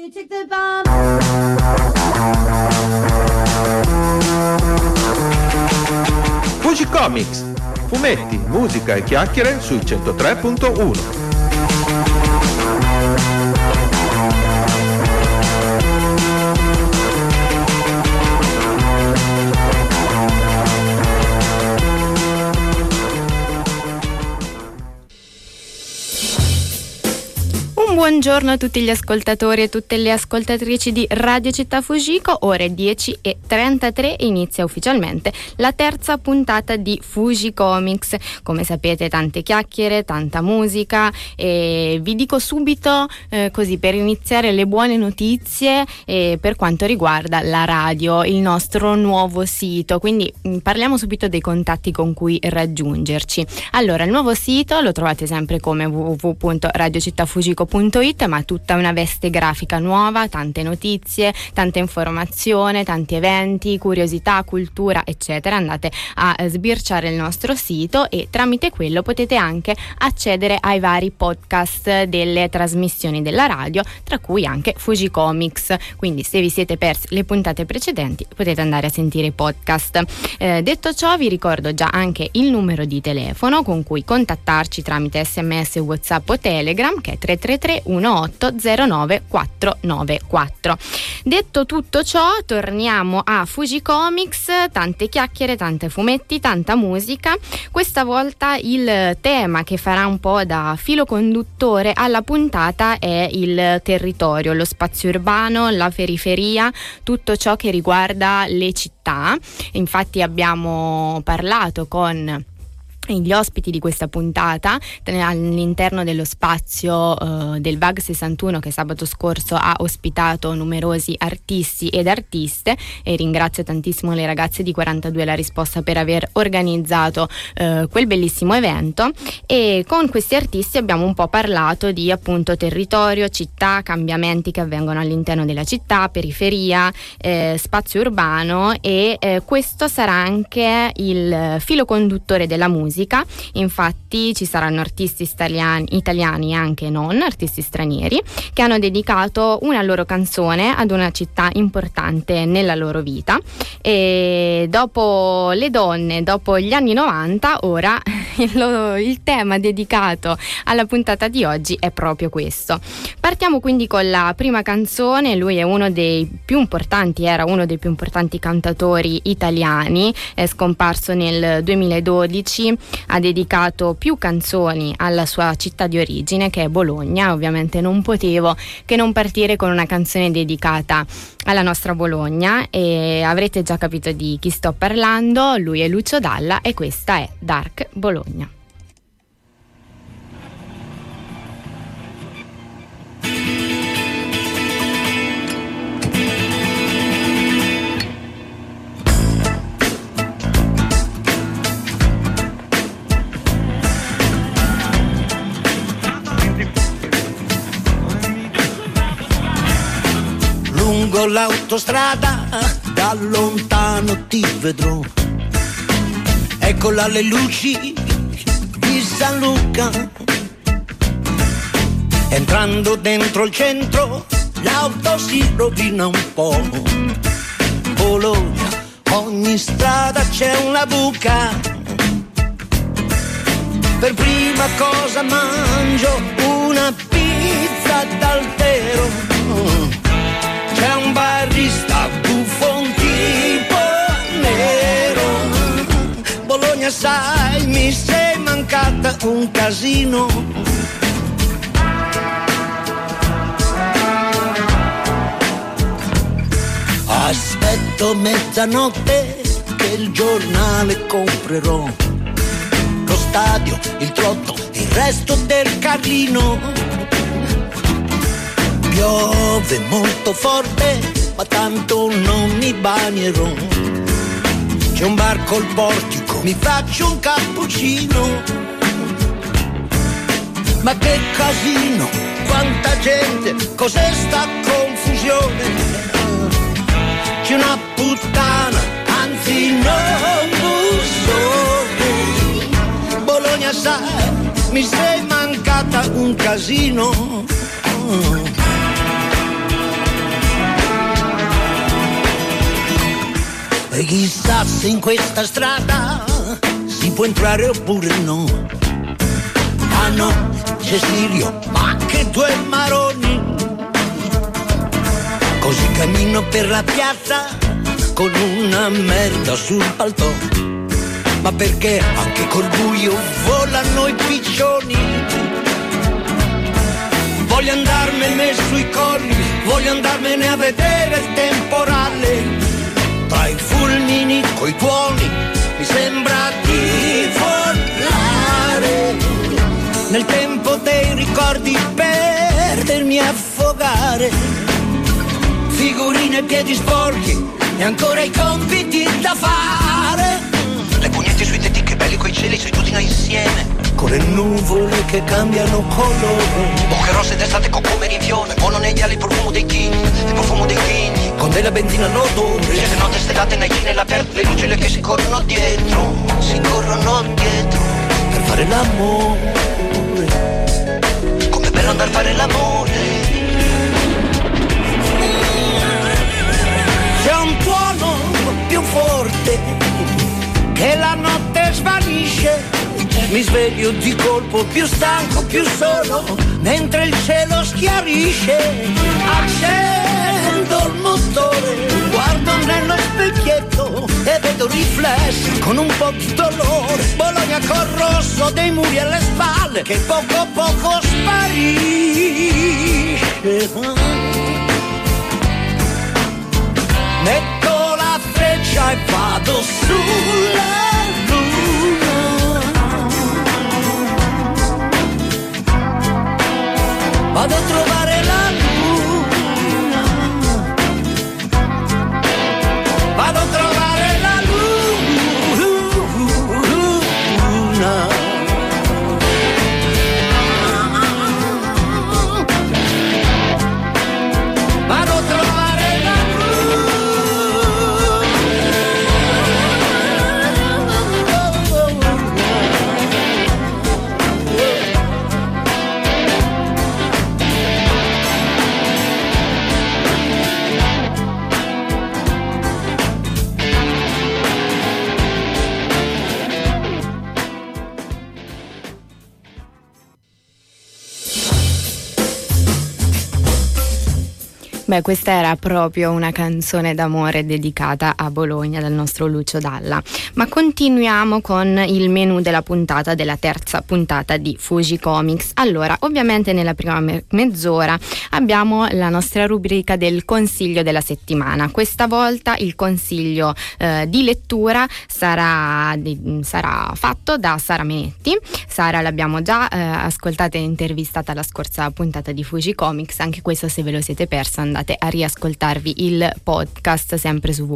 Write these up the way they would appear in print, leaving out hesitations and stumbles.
Fuji Comics, fumetti, musica e chiacchiere sui 103.1. Buongiorno a tutti gli ascoltatori e tutte le ascoltatrici di Radio Città Fujiko. Ore 10:33 inizia ufficialmente la terza puntata di Fuji Comics. Come sapete, tante chiacchiere, tanta musica, e vi dico subito così per iniziare le buone notizie per quanto riguarda la radio, il nostro nuovo sito. Quindi parliamo subito dei contatti con cui raggiungerci. Allora, il nuovo sito lo trovate sempre come www.radiocittafujiko.it, ma tutta una veste grafica nuova, tante notizie, tanta informazione, tanti eventi, curiosità, cultura, eccetera. Andate a sbirciare il nostro sito e tramite quello potete anche accedere ai vari podcast delle trasmissioni della radio, tra cui anche Fuji Comics. Quindi se vi siete persi le puntate precedenti potete andare a sentire i podcast. Detto ciò, vi ricordo già anche il numero di telefono con cui contattarci tramite SMS, WhatsApp o Telegram, che è 333 1809 494. Detto tutto ciò, torniamo a Fuji Comics. Tante chiacchiere, tante fumetti, tanta musica. Questa volta il tema che farà un po' da filo conduttore alla puntata è il territorio, lo spazio urbano, la periferia, tutto ciò che riguarda le città. Infatti abbiamo parlato con gli ospiti di questa puntata all'interno dello spazio del VAG 61, che sabato scorso ha ospitato numerosi artisti ed artiste, e ringrazio tantissimo le ragazze di 42 La Risposta per aver organizzato quel bellissimo evento. E con questi artisti abbiamo un po' parlato di appunto territorio, città, cambiamenti che avvengono all'interno della città, periferia, spazio urbano, e questo sarà anche il filo conduttore della musica. Infatti ci saranno artisti italiani e anche non, artisti stranieri, che hanno dedicato una loro canzone ad una città importante nella loro vita. E dopo le donne, dopo gli anni 90, ora il tema dedicato alla puntata di oggi è proprio questo. Partiamo quindi con la prima canzone. Lui è uno dei più importanti, era uno dei più importanti cantatori italiani, è scomparso nel 2012. Ha dedicato più canzoni alla sua città di origine, che è Bologna. Ovviamente non potevo che non partire con una canzone dedicata alla nostra Bologna, e avrete già capito di chi sto parlando. Lui è Lucio Dalla e questa è Dark Bologna. Lungo l'autostrada da lontano ti vedrò, eccola le luci di San Luca. Entrando dentro il centro l'auto si rovina un po'. Bologna, ogni strada c'è una buca. Per prima cosa mangio una pizza d'Altero. C'è un barista buffon tipo nero. Bologna, sai, mi sei mancata un casino. Aspetto mezzanotte che il giornale comprerò. Lo stadio, il trotto, il resto del Carlino. Piove molto forte, ma tanto non mi bagnerò. C'è un bar col portico, mi faccio un cappuccino. Ma che casino, quanta gente, cos'è sta confusione? C'è una puttana, anzi non bussone. Bologna, sai, mi sei mancata un casino. E chissà se in questa strada si può entrare oppure no. Ah no, Cecilio, ma che due maroni. Così cammino per la piazza con una merda sul paltò. Ma perché anche col buio volano i piccioni? Voglio andarmene sui colli, voglio andarmene a vedere il temporale. Tra i fulmini coi tuoni mi sembra di volare. Nel tempo dei ricordi perdermi a affogare. Figurine e piedi sporchi e ancora i compiti da fare. Le pugnette sui tetti, che belli quei cieli, sui tutti noi insieme. Con le nuvole che cambiano colore. Bocche rosse d'estate con come rinfiore. Volo negli ali il profumo dei chini, il profumo dei chini. Con della benzina all'odore. Certe notte stellate nei chini all'aperto. Le lucine che si corrono dietro, si corrono dietro. Per fare l'amore. Com'è bello andare a fare l'amore. C'è un tuono più forte che la notte svanisce. Mi sveglio di colpo più stanco, più solo, mentre il cielo schiarisce. Accendo il motore, guardo nello specchietto e vedo riflessi con un po' di dolore. Bologna col rosso dei muri alle spalle che poco a poco sparisce. Metto la freccia e vado sulla vado a trovare la luna, vado a trovare la luna. Vado a trovare la Beh, questa era proprio una canzone d'amore dedicata a Bologna dal nostro Lucio Dalla. Ma continuiamo con il menù della puntata, della terza puntata di Fuji Comics. Allora, ovviamente nella prima mezz'ora abbiamo la nostra rubrica del consiglio della settimana. Questa volta il consiglio di lettura sarà fatto da Sara Menetti. Sara l'abbiamo già ascoltata e intervistata la scorsa puntata di Fuji Comics. Anche questo, se ve lo siete perso, andate a riascoltarvi il podcast sempre su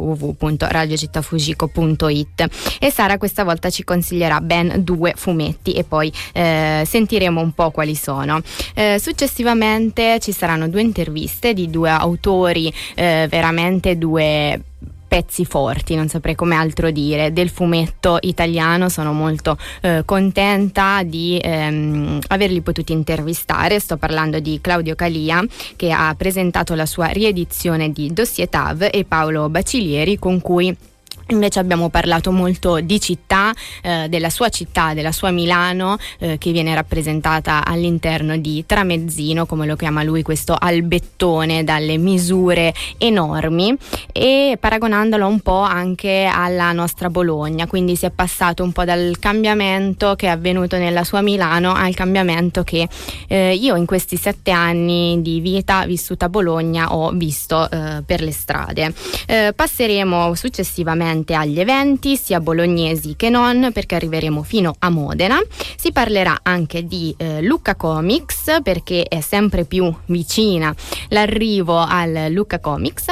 www.radiocittafugico.it. E Sara questa volta ci consiglierà ben 2 fumetti e poi sentiremo un po' quali sono. Successivamente ci saranno 2 interviste di 2 autori, veramente 2 pezzi forti, non saprei come altro dire, del fumetto italiano. Sono molto contenta di averli potuti intervistare. Sto parlando di Claudio Calia, che ha presentato la sua riedizione di Dossier Tav, e Paolo Bacilieri, con cui invece abbiamo parlato molto di città, della sua Milano, che viene rappresentata all'interno di Tramezzino, come lo chiama lui, questo albettone dalle misure enormi, e paragonandolo un po' anche alla nostra Bologna. Quindi si è passato un po' dal cambiamento che è avvenuto nella sua Milano al cambiamento che io in questi 7 anni di vita vissuta a Bologna ho visto per le strade. Passeremo successivamente agli eventi, sia bolognesi che non, perché arriveremo fino a Modena. Si parlerà anche di Lucca Comics, perché è sempre più vicina l'arrivo al Lucca Comics,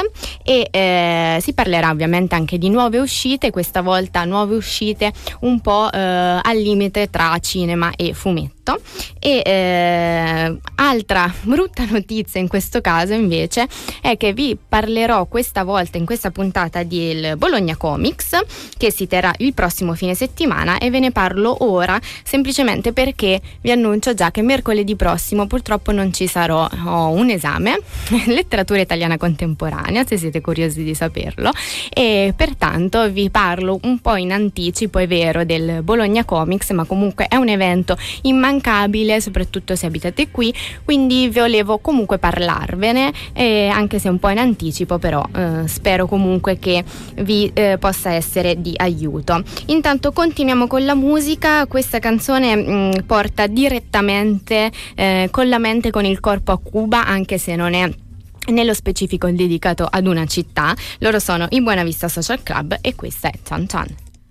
e si parlerà ovviamente anche di nuove uscite, questa volta nuove uscite un po' al limite tra cinema e fumetti. fumetto. E altra brutta notizia in questo caso invece è che vi parlerò questa volta in questa puntata del Bologna Comics, che si terrà il prossimo fine settimana, e ve ne parlo ora semplicemente perché vi annuncio già che mercoledì prossimo purtroppo non ci sarò. Ho un esame letteratura italiana contemporanea, se siete curiosi di saperlo, e pertanto vi parlo un po' in anticipo, è vero, del Bologna Comics, ma comunque è un evento immancabile, soprattutto se abitate qui, quindi volevo comunque parlarvene, anche se un po' in anticipo, però spero comunque che vi possa essere di aiuto. Intanto continuiamo con la musica. Questa canzone porta direttamente con la mente, con il corpo a Cuba, anche se non è nello specifico dedicato ad una città. Loro sono i Buena Vista Social Club e questa è Chan Chan.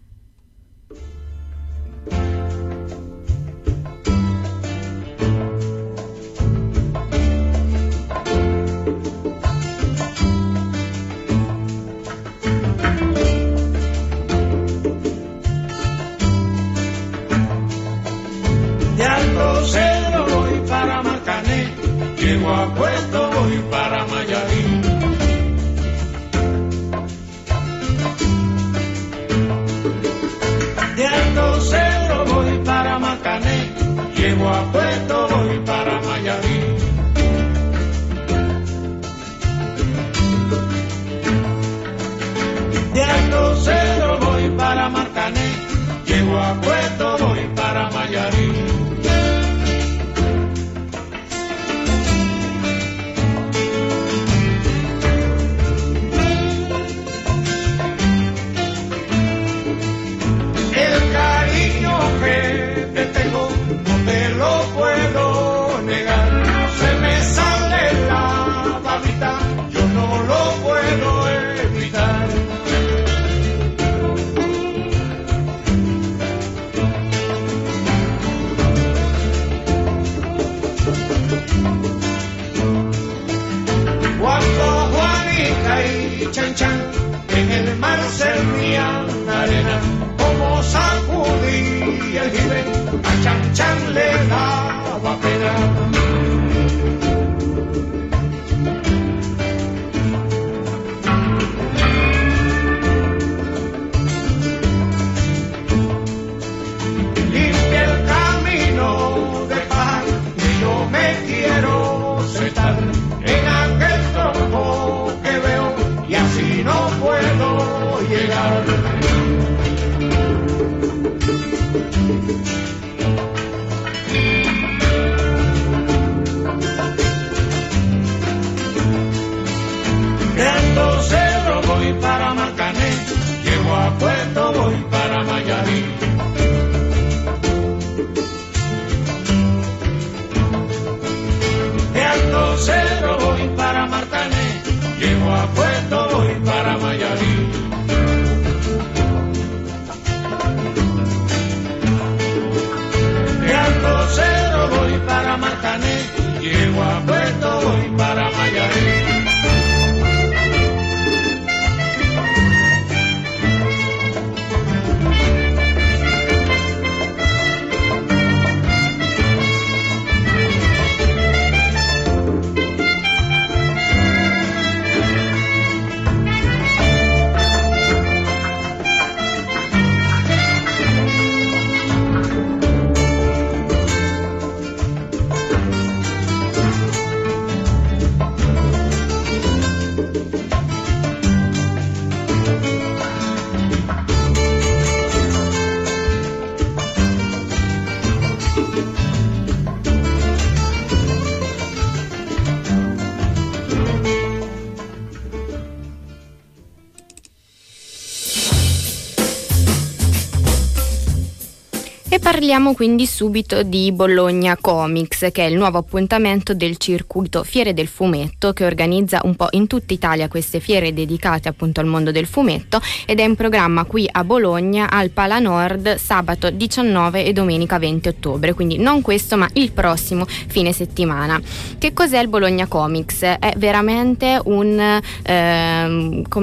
De Alto Cedro voy para Marcané, llego a Puerto, voy para Mayarí. De Alto Cedro voy para Marcané, llego a Puerto, voy para Mayarí. De Alto Cedro voy para Marcané, llego a Puerto, voy para Mayarí. El cariño que te tengo no te lo puedo negar, no se me sale la babita, yo no lo puedo evitar. Cuando Juanita y Chan Chan en el mar servían arena, como sacudía el jibe, a Chan Chan le daba pena. Limpia el camino de paz y yo me quiero sentar en aquel tronco que veo y así no puedo llegar. De Alto Cedro voy para Marcané, llego a Puerto, voy para Mayarí. De Alto Cedro voy para Marcané, llego a Puerto, voy para Mayarí. De Alto Cedro voy para Marcané, llego a Puerto, voy para Mayarí. E parliamo quindi subito di Bologna Comics, che è il nuovo appuntamento del circuito Fiere del Fumetto, che organizza un po' in tutta Italia queste fiere dedicate appunto al mondo del fumetto, ed è in programma qui a Bologna al Pala Nord sabato 19 e domenica 20 ottobre, quindi non questo ma il prossimo fine settimana. Che cos'è il Bologna Comics? È veramente un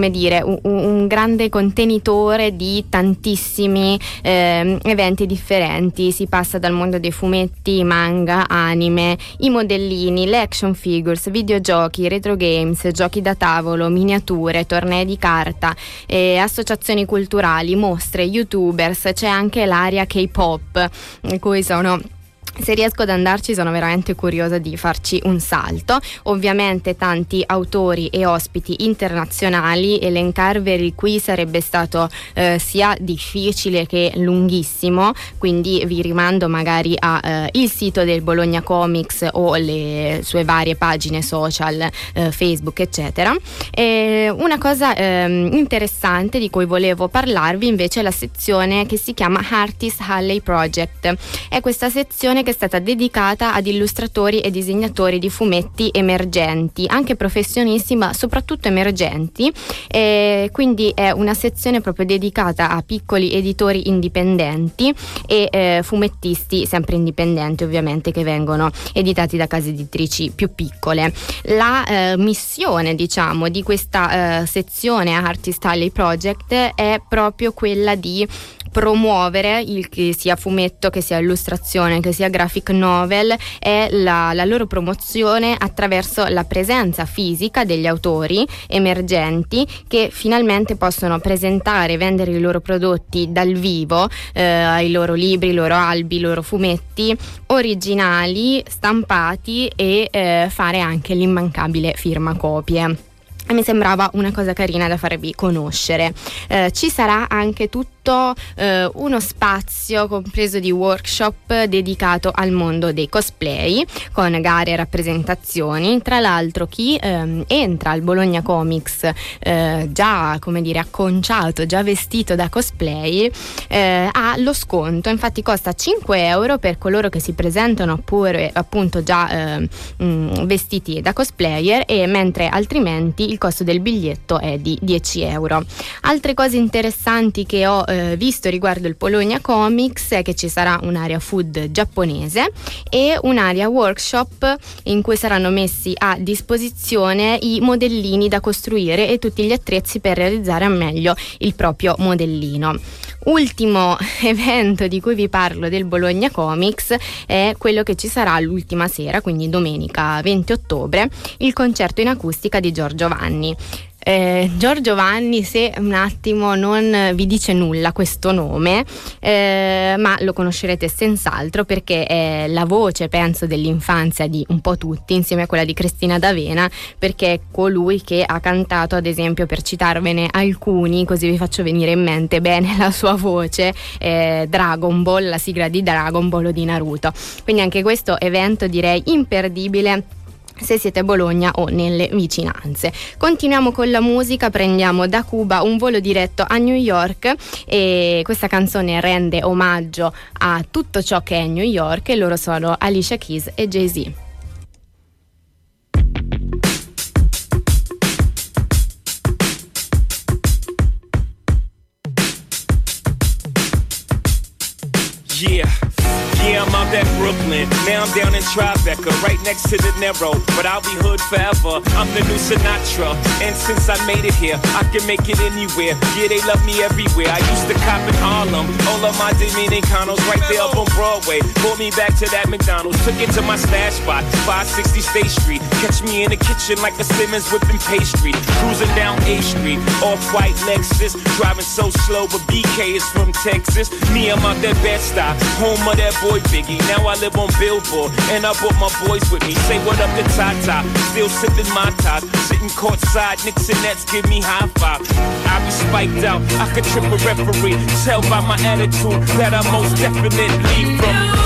grande contenitore di tantissimi eventi differenti. emergenti. Si passa dal mondo dei fumetti, manga, anime, i modellini, le action figures, videogiochi, retro games, giochi da tavolo, miniature, tornei di carta, associazioni culturali, mostre, youtubers. C'è anche l'area K-pop, in cui se riesco ad andarci sono veramente curiosa di farci un salto. Ovviamente tanti autori e ospiti internazionali, elencarveli qui sarebbe stato sia difficile che lunghissimo, quindi vi rimando magari a il sito del Bologna Comics o le sue varie pagine social, Facebook eccetera. Una cosa interessante di cui volevo parlarvi invece è la sezione che si chiama Artist Alley Project. È questa sezione che è stata dedicata ad illustratori e disegnatori di fumetti emergenti, anche professionisti ma soprattutto emergenti, quindi è una sezione proprio dedicata a piccoli editori indipendenti e fumettisti sempre indipendenti, ovviamente, che vengono editati da case editrici più piccole. La missione, diciamo, di questa sezione Artist Alley Project è proprio quella di promuovere, che sia fumetto, che sia illustrazione, che sia graphic novel, è la loro promozione attraverso la presenza fisica degli autori emergenti che finalmente possono presentare e vendere i loro prodotti dal vivo, i loro libri, i loro albi, i loro fumetti originali, stampati e fare anche l'immancabile firmacopie. Mi sembrava una cosa carina da farvi conoscere. Ci sarà anche tutto uno spazio compreso di workshop dedicato al mondo dei cosplay, con gare e rappresentazioni. Tra l'altro chi entra al Bologna Comics già, come dire, acconciato, già vestito da cosplay, ha lo sconto. Infatti costa 5 euro per coloro che si presentano oppure appunto già vestiti da cosplayer, e mentre altrimenti il costo del biglietto è di 10 euro. Altre cose interessanti che ho visto riguardo il Bologna Comics è che ci sarà un'area food giapponese e un'area workshop in cui saranno messi a disposizione i modellini da costruire e tutti gli attrezzi per realizzare al meglio il proprio modellino. Ultimo evento di cui vi parlo del Bologna Comics è quello che ci sarà l'ultima sera, quindi domenica 20 ottobre, il concerto in acustica di Giorgio Vanni. Giorgio Vanni, se un attimo non vi dice nulla questo nome, ma lo conoscerete senz'altro perché è la voce, penso, dell'infanzia di un po' tutti, insieme a quella di Cristina D'Avena, perché è colui che ha cantato, ad esempio, per citarvene alcuni, così vi faccio venire in mente bene la sua voce, Dragon Ball, la sigla di Dragon Ball o di Naruto. Quindi anche questo evento direi imperdibile se siete a Bologna o nelle vicinanze. Continuiamo con la musica, prendiamo da Cuba un volo diretto a New York, e questa canzone rende omaggio a tutto ciò che è New York, e loro sono Alicia Keys e Jay-Z. Yeah, I'm out at Brooklyn. Now I'm down in Tribeca, right next to De Niro. But I'll be hood forever. I'm the new Sinatra. And since I made it here, I can make it anywhere. Yeah, they love me everywhere. I used to cop in Harlem. All of my Dominicanos right there up on Broadway. Brought me back to that McDonald's. Took it to my stash spot, 560 State Street. Catch me in the kitchen like a Simmons whipping pastry. Cruising down A Street, off-white Lexus. Driving so slow, but BK is from Texas. Me, I'm out that Bed-Stuy, home of that boy Biggie. Now I live on Billboard, and I brought my boys with me. Say what up to Tata, still sipping my top. Sitting courtside, Knicks and Nets give me high five. I be spiked out, I could trip a referee. Tell by my attitude that I most definitely from.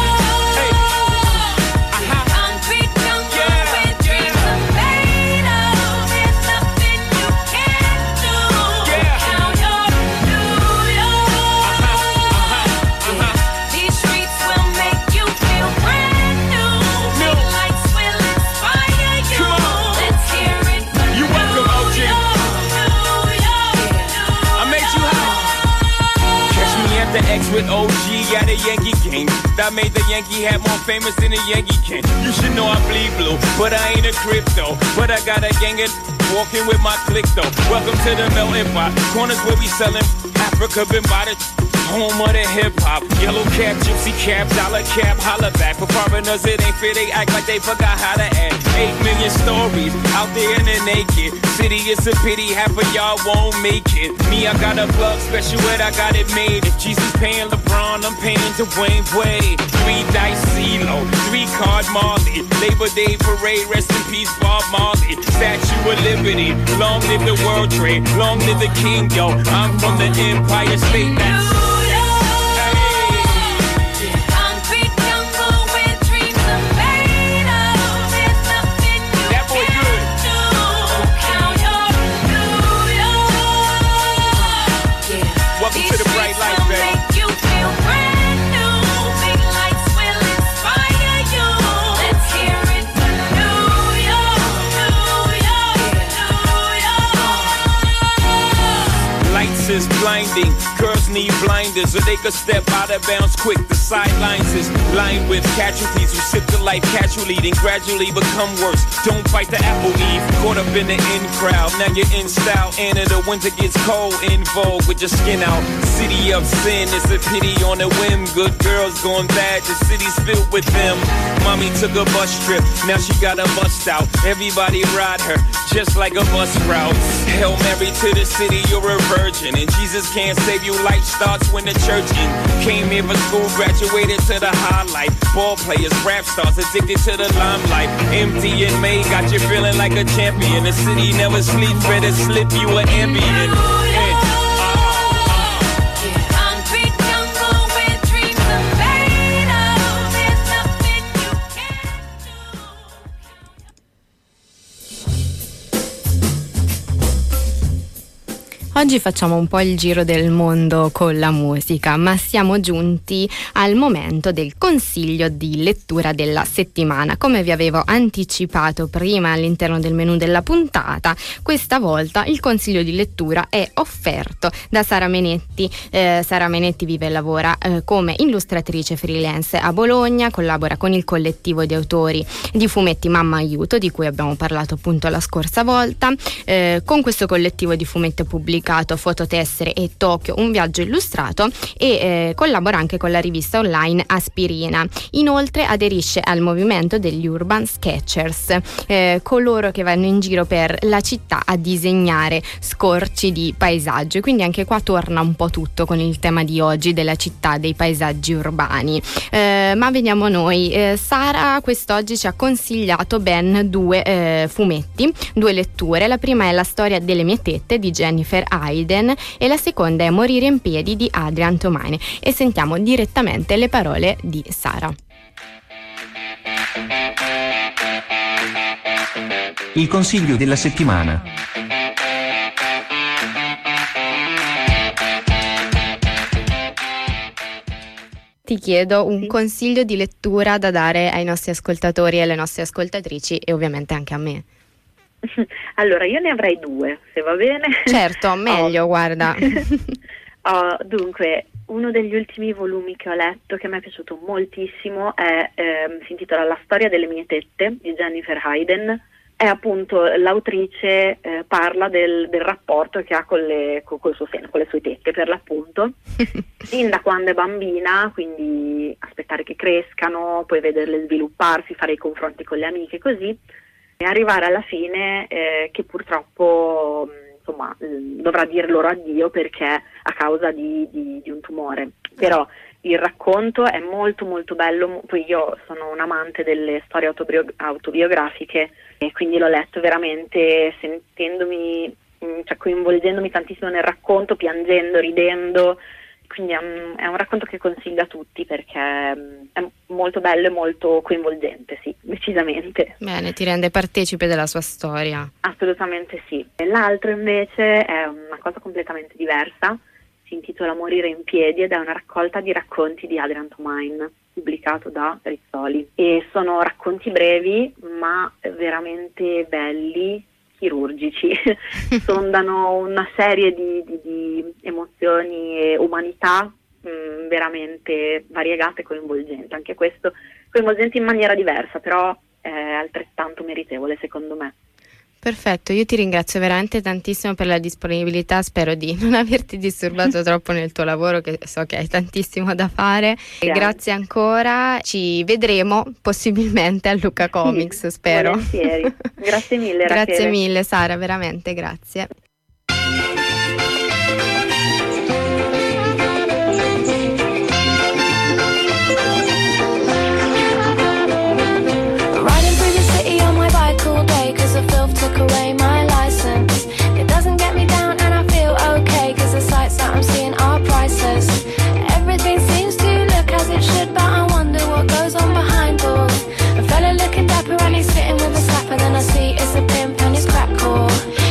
With OG at a Yankee game that made the Yankee hat more famous than a Yankee can. You should know I bleed blue, but I ain't a crypto. But I got a gang of walking with my click though. Welcome to the melting pot. Corners where we sellin' Africa been by the home of the hip-hop. Yellow cap, gypsy cap, dollar cap, holla back. For foreigners it ain't fair, they act like they forgot how to act. 8 million stories out there in the naked city, it's a pity half of y'all won't make it. Me, I got a plug special ed, I got it made. If Jesus paying LeBron, I'm paying Dwayne Wade. 3 dice CeeLo, 3 card Marley. Labor Day parade, rest in peace Bob Marley. Statue of Liberty, long live the World Trade, long live the King, yo. I'm from the Empire State. That's to the bright light, baby. Make you feel brand new. Big lights will inspire you. Let's hear it for New York, New York, New York. Lights is blinding. Girls need blinders, or they could step out of bounds quick. The sidelines is lined with casualties who sip the life casually, then gradually become worse. Don't bite the apple, Eve. Caught up in the in crowd, now you're in style. And in the winter gets cold, in vogue with your skin out. City of sin, it's a pity on a whim. Good girls going bad, the city's filled with them. Mommy took a bus trip, now she got a bust out. Everybody ride her, just like a bus route. Hail Mary to the city, you're a virgin. And Jesus can't save you, life starts when the church in. Came here for school, graduated to the highlight. Ball players, rap stars, addicted to the limelight. Empty in May, got you feeling like a champion. The city never sleeps, better slip you an ambient. Oggi facciamo un po' il giro del mondo con la musica, ma siamo giunti al momento del consiglio di lettura della settimana. Come vi avevo anticipato prima all'interno del menu della puntata, questa volta il consiglio di lettura è offerto da Sara Menetti. Sara Menetti vive e lavora come illustratrice freelance a Bologna, collabora con il collettivo di autori di fumetti Mamma Aiuto, di cui abbiamo parlato appunto la scorsa volta. Con questo collettivo di fumetti ha pubblicato Fototessere e Tokyo, un viaggio illustrato, e collabora anche con la rivista online Aspirina. Inoltre aderisce al movimento degli Urban Sketchers, coloro che vanno in giro per la città a disegnare scorci di paesaggio. Quindi anche qua torna un po' tutto con il tema di oggi della città, dei paesaggi urbani. Ma veniamo noi. Sara quest'oggi ci ha consigliato ben 2 fumetti, 2 letture. La prima è La storia delle mie tette di Jennifer Hayden e la seconda è Morire in piedi di Adrian Tomine, e sentiamo direttamente le parole di Sara. Il consiglio della settimana. Ti chiedo un consiglio di lettura da dare ai nostri ascoltatori e alle nostre ascoltatrici, e ovviamente anche a me. Allora, io ne avrei 2, se va bene. Certo, meglio, guarda. Dunque, uno degli ultimi volumi che ho letto, che mi è piaciuto moltissimo, si intitola La storia delle mie tette di Jennifer Hayden. È appunto l'autrice, parla del rapporto che ha col suo seno, con le sue tette per l'appunto, fin da quando è bambina, quindi aspettare che crescano, poi vederle svilupparsi, fare i confronti con le amiche, così, e arrivare alla fine che purtroppo dovrà dire loro addio perché a causa di un tumore. Però il racconto è molto molto bello. Poi io sono un amante delle storie autobiografiche e quindi l'ho letto veramente sentendomi, coinvolgendomi tantissimo nel racconto, piangendo, ridendo. Quindi è un racconto che consiglio a tutti perché è molto bello e molto coinvolgente, sì, decisamente. Bene, ti rende partecipe della sua storia. Assolutamente sì. L'altro invece è una cosa completamente diversa, si intitola Morire in piedi ed è una raccolta di racconti di Adrian Tomine, pubblicato da Rizzoli. E sono racconti brevi ma veramente belli, chirurgici, sondano una serie di emozioni e umanità veramente variegate e coinvolgenti. Anche questo coinvolgente in maniera diversa, però è altrettanto meritevole secondo me. Perfetto, io ti ringrazio veramente tantissimo per la disponibilità, spero di non averti disturbato troppo nel tuo lavoro, che so che hai tantissimo da fare. Grazie ancora, ci vedremo possibilmente a Lucca Comics, spero. Volentieri. Grazie mille, Rachele. Grazie mille Sara, veramente grazie. Took away my license. It doesn't get me down and I feel okay, cause the sights that I'm seeing are priceless. Everything seems to look as it should, but I wonder what goes on behind doors. A fella looking dapper and he's sitting with a slapper, then I see it's a pimp and his crack core.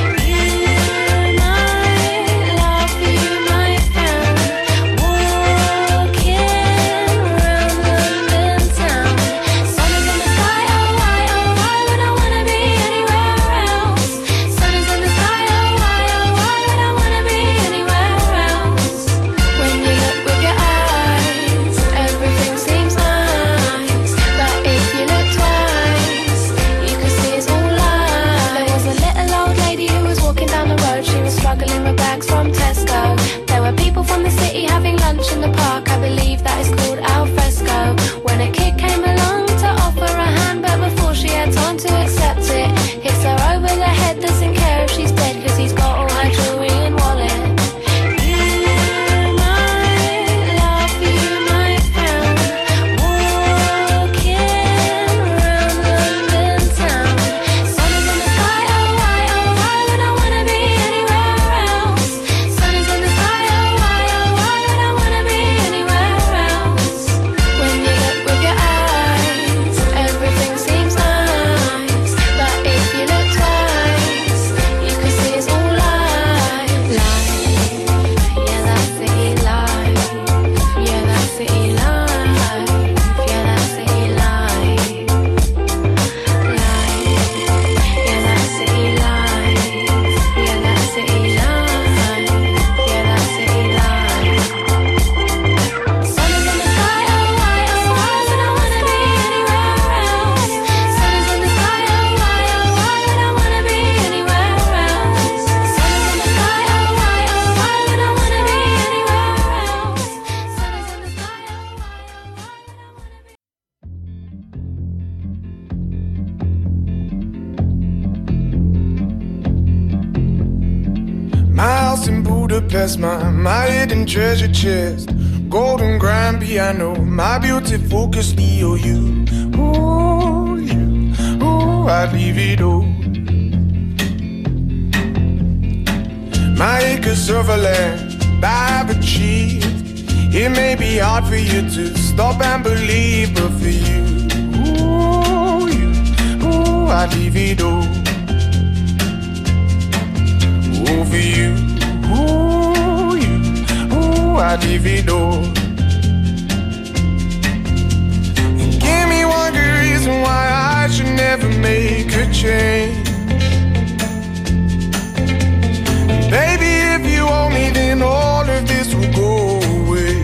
My hidden treasure chest, golden grand piano, my beauty focused EOU. Ooh, you, ooh, I'd leave it all. My acres of land I've achieved. It may be hard for you to stop and believe, but for you, ooh, I'd leave it all. Ooh, for you, I'd leave it all. And give me one good reason why I should never make a change. Baby, if you owe me, then all of this will go away.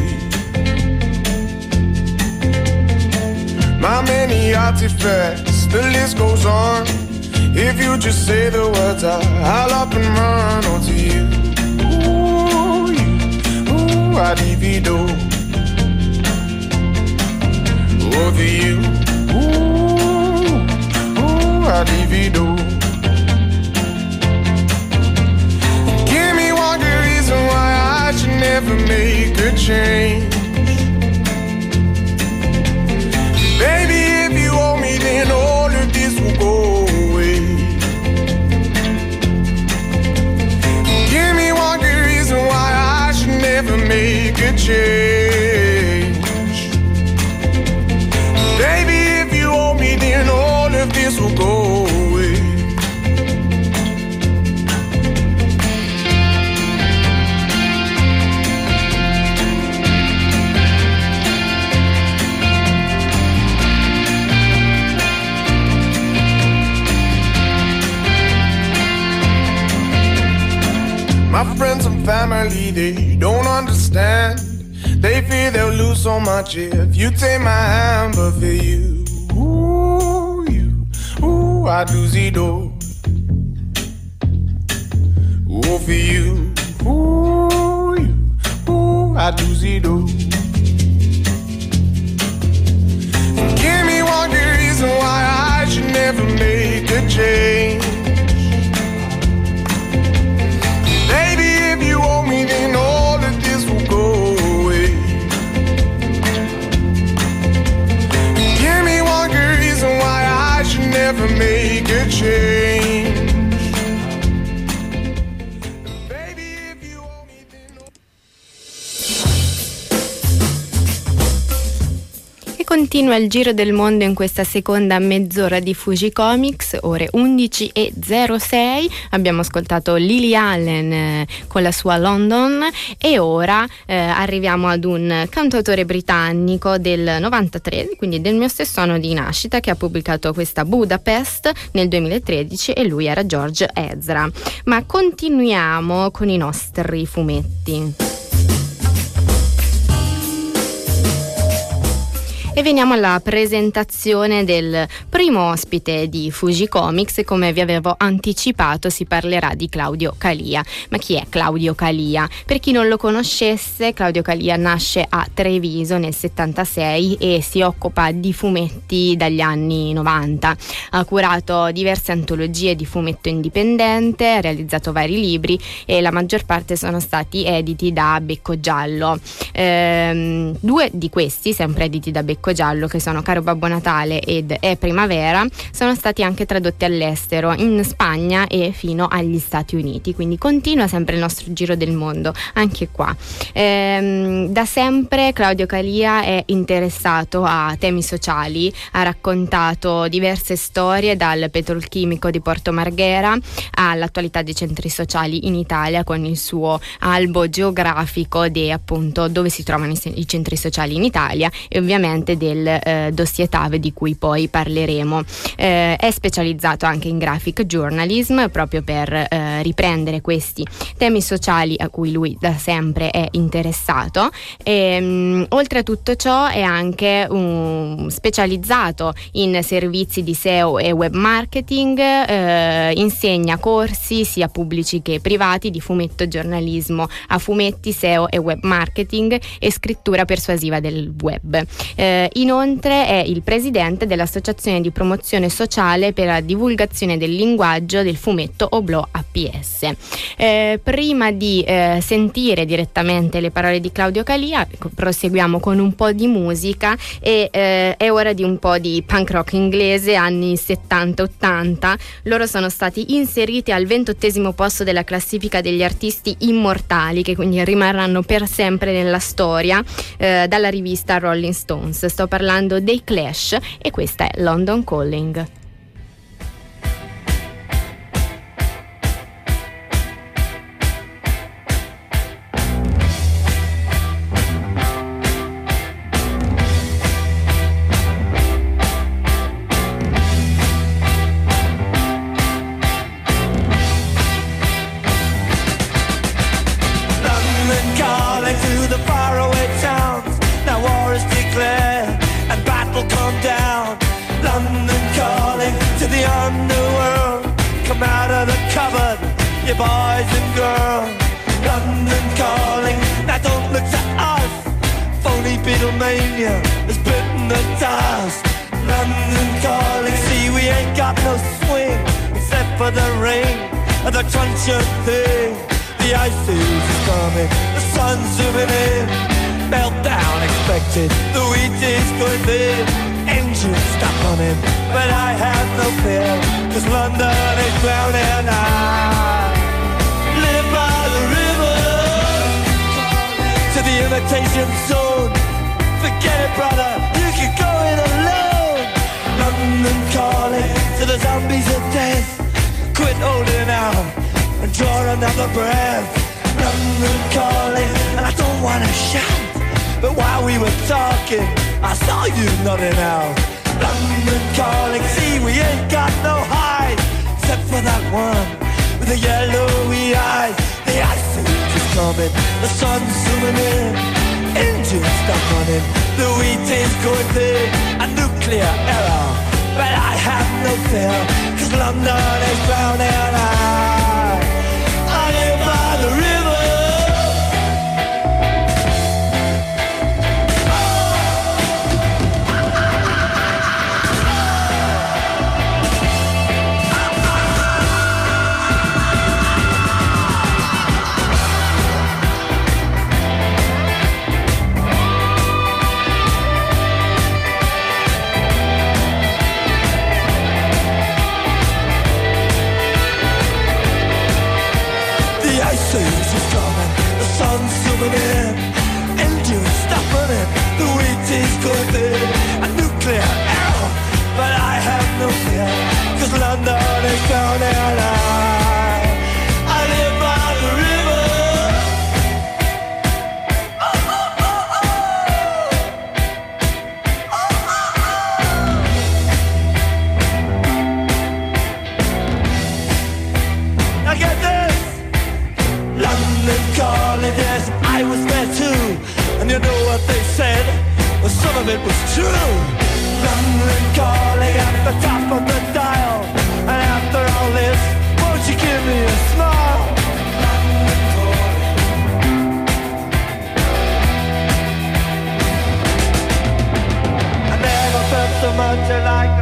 My many artifacts, the list goes on. If you just say the words, I'll up and run onto you. I'd leave it all over you. Ooh, I'd leave it all. Give me one good reason why I should never make a change. Baby, if you owe me, then all of this will go away. Give me one good reason why I should never make a change. Baby, if you owe me, then all of this will go away. My friends and family, they don't understand. They fear they'll lose so much if you take my hand. But for you, ooh, I'd lose it all. doozy-doo. Give me one good reason why I should never make a change. Baby, if you owe me, then all of this will go away. Give me one good reason why I should never make a change. Continua il giro del mondo in questa seconda mezz'ora di Fuji Comics, ore 11:06. Abbiamo ascoltato Lily Allen con la sua London e ora arriviamo ad un cantautore britannico del 93, quindi del mio stesso anno di nascita, che ha pubblicato questa Budapest nel 2013 e lui era George Ezra. Ma continuiamo con i nostri fumetti. E veniamo alla presentazione del primo ospite di Fuji Comics. Come vi avevo anticipato, si parlerà di Claudio Calia. Ma chi è Claudio Calia? Per chi non lo conoscesse, Claudio Calia nasce a Treviso nel 76 e si occupa di fumetti dagli anni 90. Ha curato diverse antologie di fumetto indipendente, ha realizzato vari libri e la maggior parte sono stati editi da Becco Giallo. Due di questi, sempre editi da Becco Giallo, che sono Caro Babbo Natale ed È Primavera, sono stati anche tradotti all'estero, in Spagna e fino agli Stati Uniti, quindi continua sempre il nostro giro del mondo anche qua. Da sempre Claudio Calia è interessato a temi sociali, ha raccontato diverse storie dal petrolchimico di Porto Marghera all'attualità dei centri sociali in Italia, con il suo albo geografico di appunto dove si trovano i centri sociali in Italia e ovviamente del dossier TAV, di cui poi parleremo. È specializzato anche in graphic journalism, proprio per riprendere questi temi sociali a cui lui da sempre è interessato. Oltre a tutto ciò è anche specializzato in servizi di SEO e web marketing, insegna corsi sia pubblici che privati di fumetto giornalismo a fumetti, SEO e web marketing e scrittura persuasiva del web. Inoltre è il presidente dell'Associazione di Promozione Sociale per la Divulgazione del Linguaggio del Fumetto Oblò APS. Prima di sentire direttamente le parole di Claudio Calia, proseguiamo con un po' di musica e è ora di un po' di punk rock inglese anni 70-80. Loro sono stati inseriti al 28° posto della classifica degli artisti immortali, che quindi rimarranno per sempre nella storia, dalla rivista Rolling Stones. Sto parlando dei Clash e questa è London Calling. Boys and girls, London calling. Now don't look to us. Phony Beatlemania has bitten the dust. London calling. See, we ain't got no swing except for the rain and the crunch of thing. The ice is coming, the sun's zooming in. Meltdown expected, the wheat is going thin. Engines stop running, but I have no fear, 'cause London is drowning. I live by the river, to the imitation zone. Forget it, brother, you can go it alone. London calling to the zombies of death. Quit holding out and draw another breath. London calling, and I don't wanna shout, but while we were talking, I saw you nodding out. London calling, see we ain't got no hide, except for that one with the yellowy eyes. The ice age is coming, the sun's zooming in, engines stop running, the wheat is going thin, a nuclear error, but I have no fear, 'cause London is drowning. I live by the river. seas are coming, the sun's zooming in, engines stopping it, the wheat is cooking, a nuclear arrow, but I have no fear, 'cause London is drowning and I live by the river. Now get this, London calling, yes, I was there too, and you know what they said, well some of it was true. London calling at the top of the dial, and after all this, won't you give me a smile? London calling. I never felt so much like.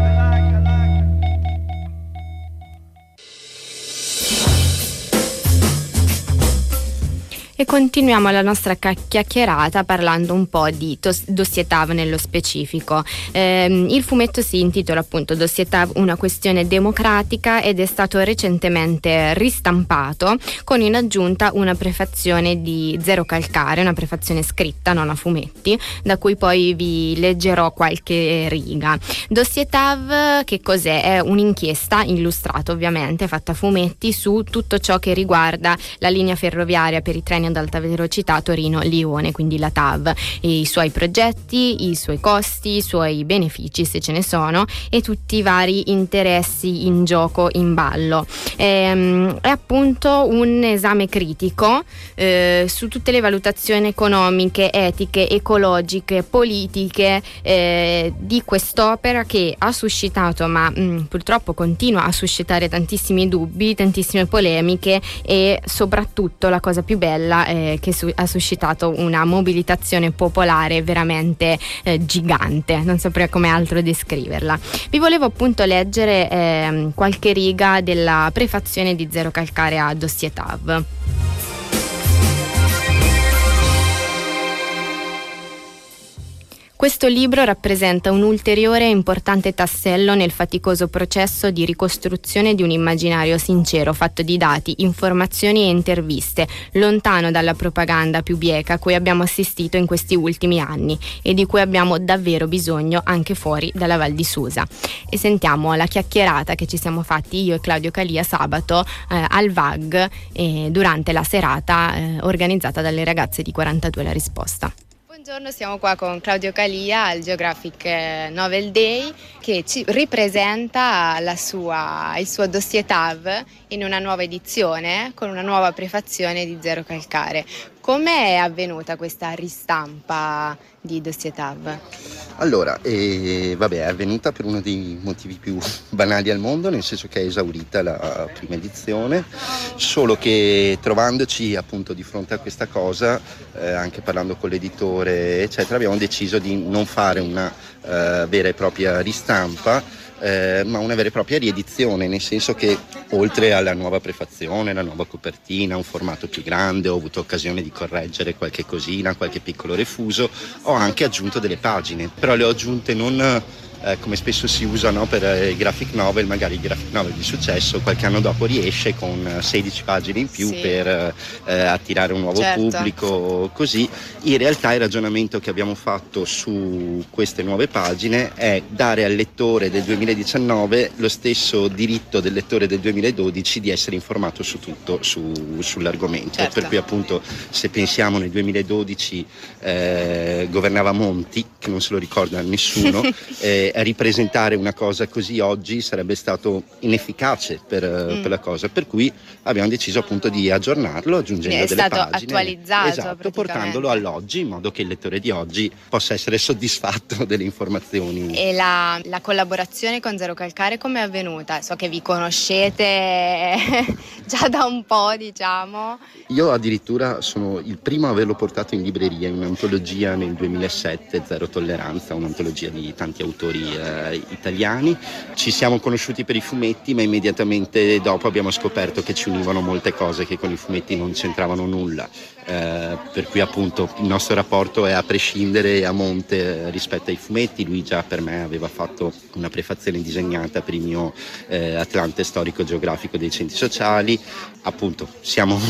E continuiamo la nostra chiacchierata parlando un po' di Dossier Tav nello specifico. Il fumetto si intitola appunto Dossier Tav, una questione democratica, ed è stato recentemente ristampato con in aggiunta una prefazione di Zero Calcare, una prefazione scritta, non a fumetti, da cui poi vi leggerò qualche riga. Dossier Tav che cos'è? È un'inchiesta illustrata, ovviamente, fatta a fumetti su tutto ciò che riguarda la linea ferroviaria per i treni ad alta velocità Torino-Lione, quindi la TAV, e i suoi progetti, i suoi costi, i suoi benefici, se ce ne sono, e tutti i vari interessi in gioco, in ballo. È appunto un esame critico su tutte le valutazioni economiche, etiche, ecologiche, politiche di quest'opera, che ha suscitato, ma purtroppo continua a suscitare, tantissimi dubbi, tantissime polemiche, e soprattutto la cosa più bella che ha suscitato una mobilitazione popolare veramente gigante, non saprei come altro descriverla. Vi volevo appunto leggere qualche riga della prefazione di Zero Calcare a Dossier Tav. Questo libro rappresenta un ulteriore e importante tassello nel faticoso processo di ricostruzione di un immaginario sincero, fatto di dati, informazioni e interviste, lontano dalla propaganda più bieca a cui abbiamo assistito in questi ultimi anni e di cui abbiamo davvero bisogno anche fuori dalla Val di Susa. E sentiamo la chiacchierata che ci siamo fatti io e Claudio Calia sabato al VAG durante la serata organizzata dalle ragazze di 42 La Risposta. Buongiorno, siamo qua con Claudio Calia al Geographic Novel Day, che ci ripresenta il suo Dossier Tav in una nuova edizione con una nuova prefazione di Zero Calcare. Come è avvenuta questa ristampa di Dossier Tav? Allora, è avvenuta per uno dei motivi più banali al mondo, nel senso che è esaurita la prima edizione, solo che trovandoci appunto di fronte a questa cosa, anche parlando con l'editore eccetera, abbiamo deciso di non fare una vera e propria ristampa, ma una vera e propria riedizione, nel senso che oltre alla nuova prefazione, la nuova copertina, un formato più grande, ho avuto occasione di correggere qualche cosina, qualche piccolo refuso, ho anche aggiunto delle pagine, però le ho aggiunte non come spesso si usa, no, per i graphic novel, magari il graphic novel di successo qualche anno dopo riesce con 16 pagine in più, sì, per attirare un nuovo pubblico, così. In realtà il ragionamento che abbiamo fatto su queste nuove pagine è dare al lettore del 2019 lo stesso diritto del lettore del 2012 di essere informato su tutto, sull'argomento, per cui appunto se pensiamo nel 2012 governava Monti, che non se lo ricorda nessuno, ripresentare una cosa così oggi sarebbe stato inefficace per la cosa, per cui abbiamo deciso appunto di aggiornarlo aggiungendo delle pagine. È stato attualizzato, esatto, portandolo all'oggi in modo che il lettore di oggi possa essere soddisfatto delle informazioni. E la collaborazione con Zero Calcare come è avvenuta? So che vi conoscete già da un po', diciamo. Io addirittura sono il primo a averlo portato in libreria, in un'antologia nel 2007, Zero Tolleranza, un'antologia di tanti autori italiani. Ci siamo conosciuti per i fumetti, ma immediatamente dopo abbiamo scoperto che ci univano molte cose che con i fumetti non c'entravano nulla. per cui appunto il nostro rapporto è a prescindere e a monte rispetto ai fumetti. Lui già per me aveva fatto una prefazione disegnata per il mio Atlante storico geografico dei centri sociali, appunto siamo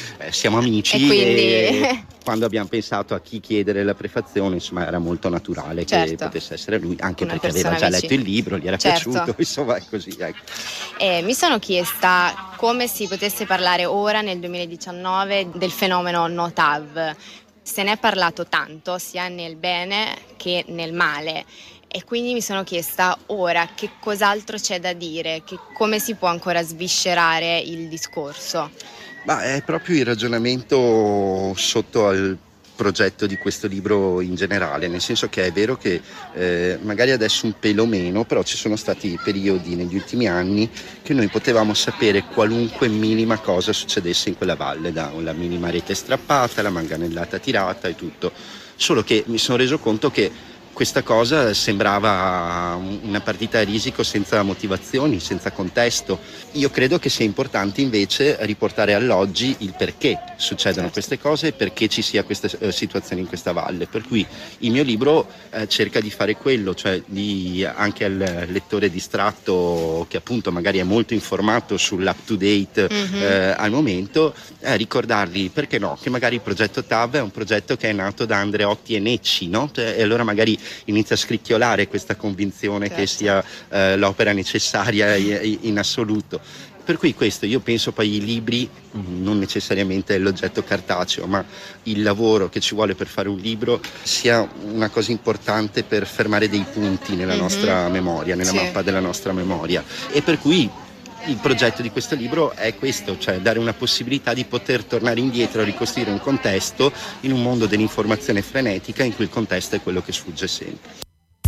amici, e quindi... e quando abbiamo pensato a chi chiedere la prefazione, insomma, era molto naturale che potesse essere lui, anche una perché aveva già letto il libro, gli era piaciuto, insomma è così, ecco. Mi sono chiesta come si potesse parlare ora nel 2019 del fenomeno no-TAV. Se ne è parlato tanto sia nel bene che nel male, e quindi mi sono chiesta ora che cos'altro c'è da dire, come si può ancora sviscerare il discorso. Ma è proprio il ragionamento sotto al progetto di questo libro in generale, nel senso che è vero che magari adesso un pelo meno, però ci sono stati periodi negli ultimi anni che noi potevamo sapere qualunque minima cosa succedesse in quella valle, dalla minima rete strappata, la manganellata tirata e tutto, solo che mi sono reso conto che questa cosa sembrava una partita a risico senza motivazioni, senza contesto. Io credo che sia importante invece riportare all'oggi il perché succedono queste cose e perché ci sia questa situazione in questa valle. Per cui il mio libro cerca di fare quello, cioè anche al lettore distratto che appunto magari è molto informato sull'up to date al momento, ricordargli, perché no, che magari il progetto TAV è un progetto che è nato da Andreotti e Necci, no? E allora magari inizia a scricchiolare questa convinzione che sia l'opera necessaria in assoluto. Per cui questo, io penso poi i libri, non necessariamente l'oggetto cartaceo, ma il lavoro che ci vuole per fare un libro sia una cosa importante per fermare dei punti nella nostra memoria, nella mappa della nostra memoria. E per cui il progetto di questo libro è questo, cioè dare una possibilità di poter tornare indietro a ricostruire un contesto in un mondo dell'informazione frenetica in cui il contesto è quello che sfugge sempre.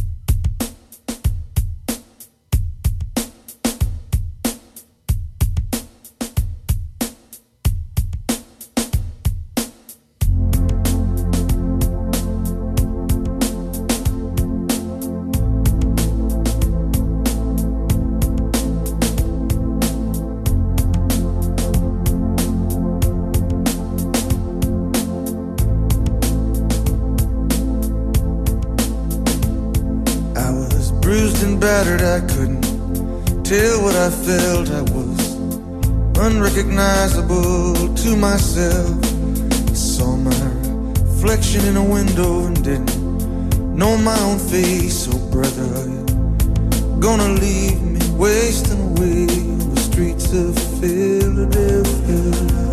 Battered, I couldn't tell what I felt. I was unrecognizable to myself. I saw my reflection in a window and didn't know my own face. Oh brother, are you gonna leave me wasting away on the streets of Philadelphia?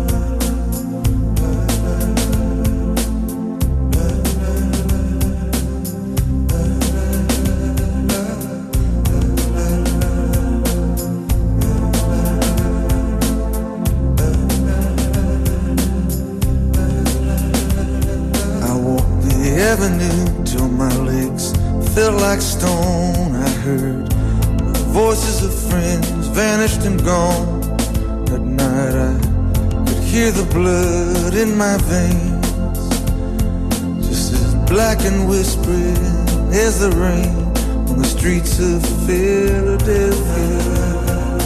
Avenue till my legs felt like stone. I heard the voices of friends vanished and gone. At night I could hear the blood in my veins, just as black and whispering as the rain on the streets of Philadelphia.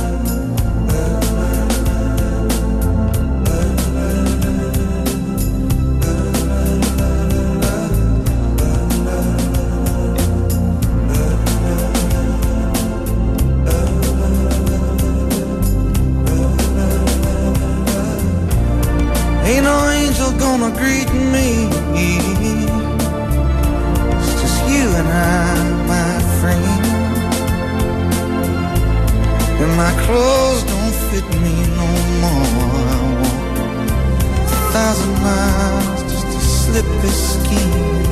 Ain't no angel gonna greet me. It's just you and I, my friend. And my clothes don't fit me no more. I walk 1,000 miles just to slip this skin.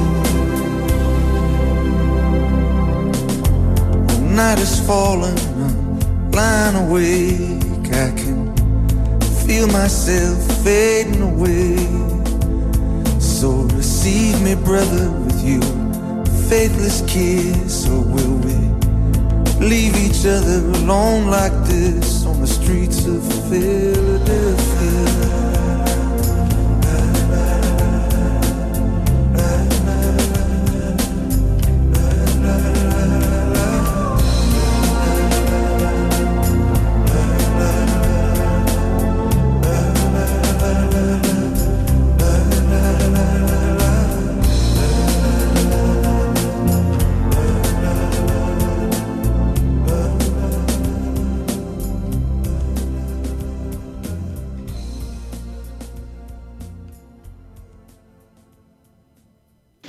The night is falling, I'm lying awake. I can feel myself fading away. So receive me, brother, with you faithless kiss. Or will we leave each other alone like this on the streets of Philadelphia?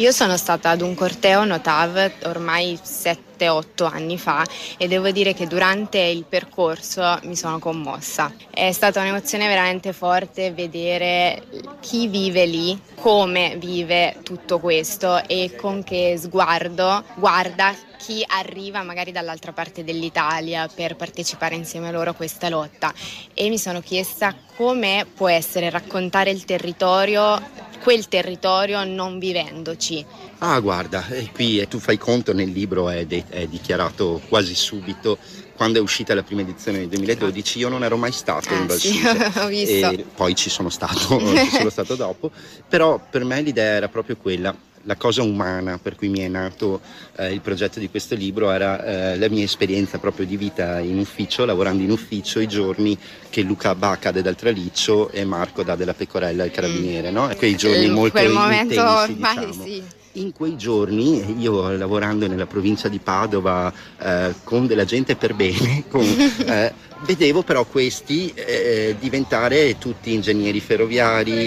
Io sono stata ad un corteo Notav ormai 7-8 anni fa e devo dire che durante il percorso mi sono commossa. È stata un'emozione veramente forte vedere chi vive lì, come vive tutto questo e con che sguardo guarda chi arriva magari dall'altra parte dell'Italia per partecipare insieme a loro a questa lotta. E mi sono chiesta come può essere raccontare il territorio, quel territorio, non vivendoci. Ah, guarda, qui tu fai conto, nel libro è dichiarato quasi subito. Quando è uscita la prima edizione nel 2012 io non ero mai stato in Val Susa, sì, ho visto. E poi ci sono stato dopo, però per me l'idea era proprio quella. La cosa umana per cui mi è nato il progetto di questo libro era la mia esperienza proprio di vita in ufficio, lavorando in ufficio, i giorni che Luca Abba cade dal traliccio e Marco dà della pecorella al carabiniere, no? Quei giorni molto quel momento intensi, ormai diciamo. sì. In quei giorni io, lavorando nella provincia di Padova con della gente per bene, vedevo però questi diventare tutti ingegneri ferroviari,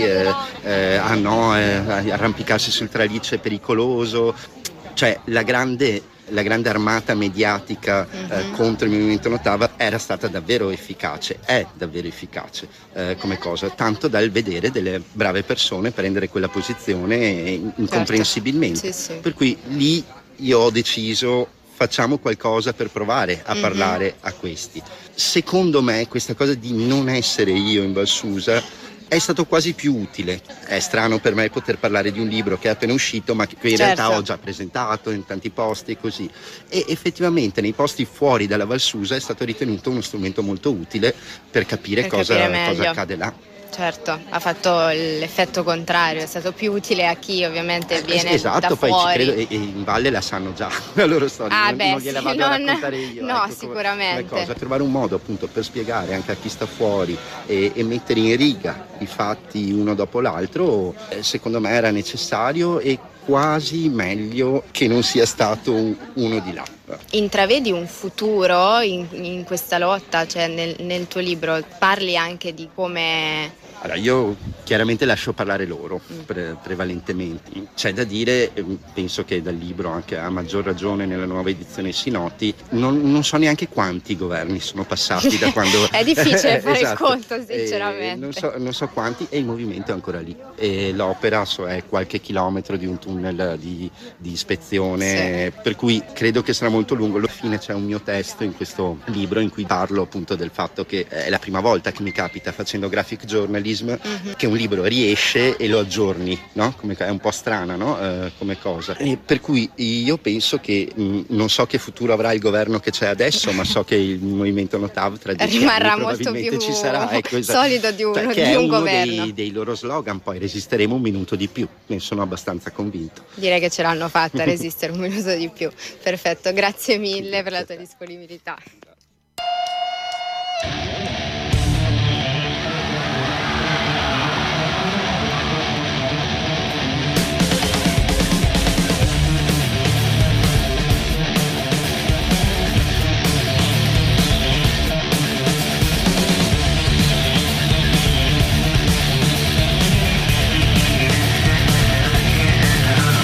arrampicarsi sul traliccio è pericoloso, cioè la grande armata mediatica contro il movimento Notav era stata davvero efficace, è davvero efficace come cosa, tanto dal vedere delle brave persone prendere quella posizione incomprensibilmente. Certo. Sì. Per cui lì io ho deciso: facciamo qualcosa per provare a parlare a questi. Secondo me questa cosa di non essere io in Val Susa è stato quasi più utile. È strano per me poter parlare di un libro che è appena uscito ma che in realtà ho già presentato in tanti posti e così, e effettivamente nei posti fuori dalla Val Susa è stato ritenuto uno strumento molto utile per capire cosa accade là. Certo, ha fatto l'effetto contrario, è stato più utile a chi ovviamente viene esatto, da poi fuori. Ci credo, e in valle la sanno già la loro storia, non gliela vado a raccontare io. No, ecco, sicuramente. come cosa. Trovare un modo appunto per spiegare anche a chi sta fuori e mettere in riga i fatti uno dopo l'altro, secondo me era necessario e quasi meglio che non sia stato uno di là. Intravedi un futuro in questa lotta? Cioè nel tuo libro parli anche di come... Allora, io chiaramente lascio parlare loro prevalentemente. C'è da dire, penso che dal libro anche a maggior ragione nella nuova edizione si noti, non so neanche quanti governi sono passati da quando... È difficile fare esatto. il conto, sinceramente. Non so quanti, e il movimento è ancora lì. E l'opera è qualche chilometro di un tunnel di ispezione, sì. Per cui credo che sarà molto lungo. Alla fine c'è un mio testo in questo libro in cui parlo appunto del fatto che è la prima volta che mi capita, facendo graphic journalism, che un libro riesce e lo aggiorni, no? È un po' strana, no? Come cosa. E per cui io penso che non so che futuro avrà il governo che c'è adesso, ma so che il movimento Notav tra 10 rimarrà anni molto più ci sarà, solido di un governo. Dei loro slogan, poi resisteremo un minuto di più, ne sono abbastanza convinto. Direi che ce l'hanno fatta a resistere un minuto di più. Perfetto, grazie mille per la tua disponibilità.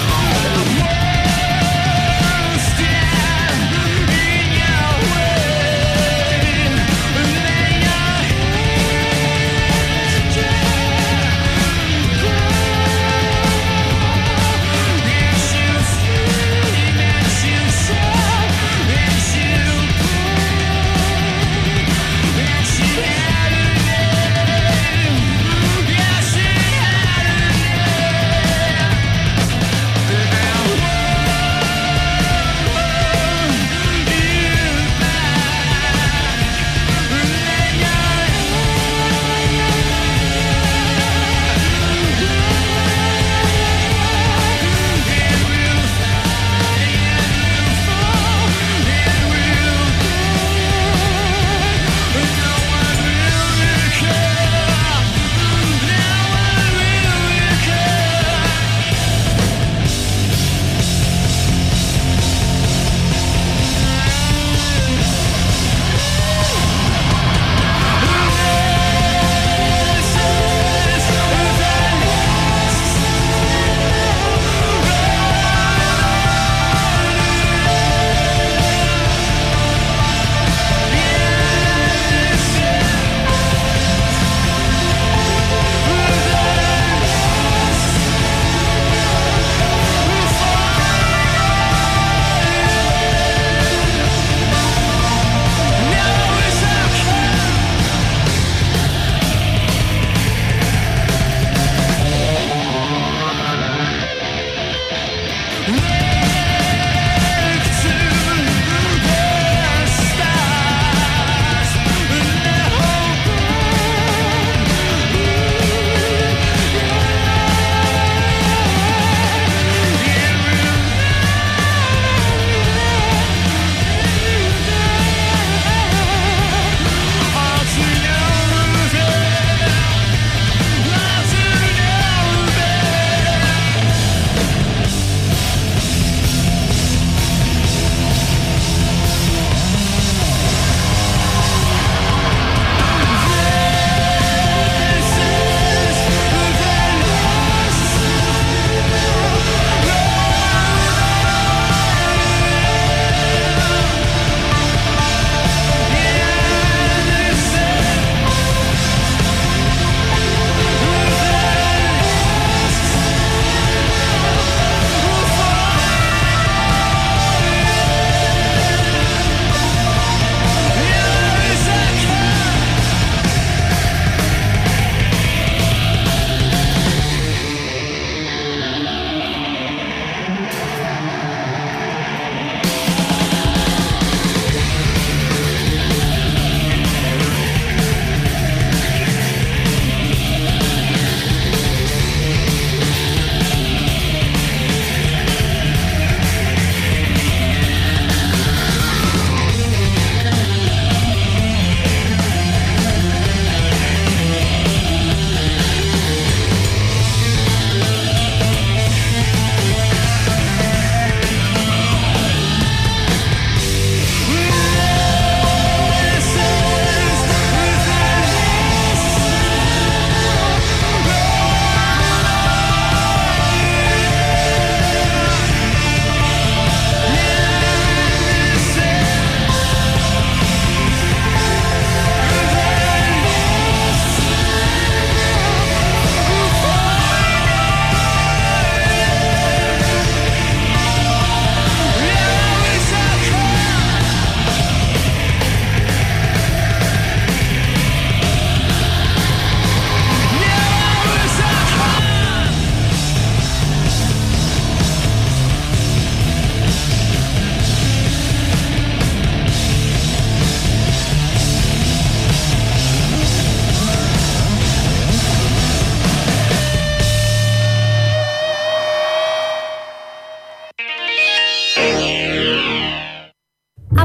Stand in your way.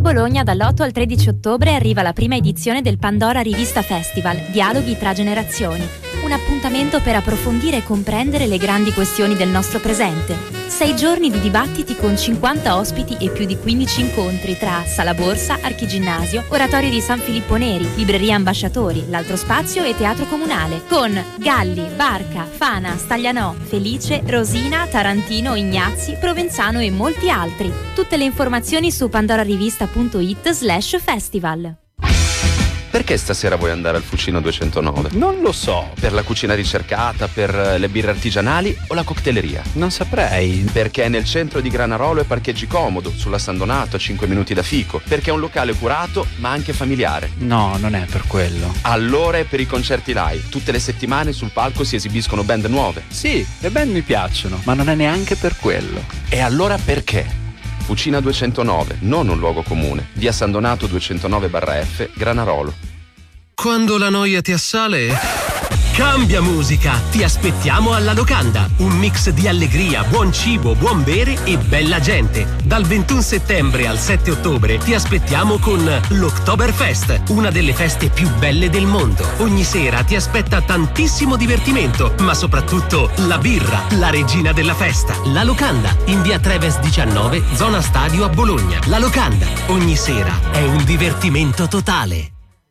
Bologna dall'8 al 13 ottobre arriva la prima edizione del Pandora Rivista Festival, Dialoghi tra generazioni. Un appuntamento per approfondire e comprendere le grandi questioni del nostro presente. 6 giorni di dibattiti con 50 ospiti e più di 15 incontri tra Sala Borsa, Archiginnasio, Oratorio di San Filippo Neri, Libreria Ambasciatori, L'Altro Spazio e Teatro Comunale. Con Galli, Barca, Fana, Staglianò, Felice, Rosina, Tarantino, Ignazzi, Provenzano e molti altri. Tutte le informazioni su pandorarivista.it/festival. Perché stasera vuoi andare al Fucino 209? Non lo so. Per la cucina ricercata, per le birre artigianali o la cocktaileria? Non saprei. Perché è nel centro di Granarolo e parcheggi comodo, sulla San Donato a 5 minuti da Fico. Perché è un locale curato ma anche familiare. No, non è per quello. Allora è per i concerti live. Tutte le settimane sul palco si esibiscono band nuove. Sì, le band mi piacciono, ma non è neanche per quello. E allora perché? Fucina 209, non un luogo comune. Via San Donato 209/F, Granarolo. Quando la noia ti assale, cambia musica! Ti aspettiamo alla Locanda. Un mix di allegria, buon cibo, buon bere e bella gente. Dal 21 settembre al 7 ottobre ti aspettiamo con l'Oktoberfest, una delle feste più belle del mondo. Ogni sera ti aspetta tantissimo divertimento, ma soprattutto la birra, la regina della festa. La Locanda, in via Treves 19, zona stadio a Bologna. La Locanda, ogni sera è un divertimento totale.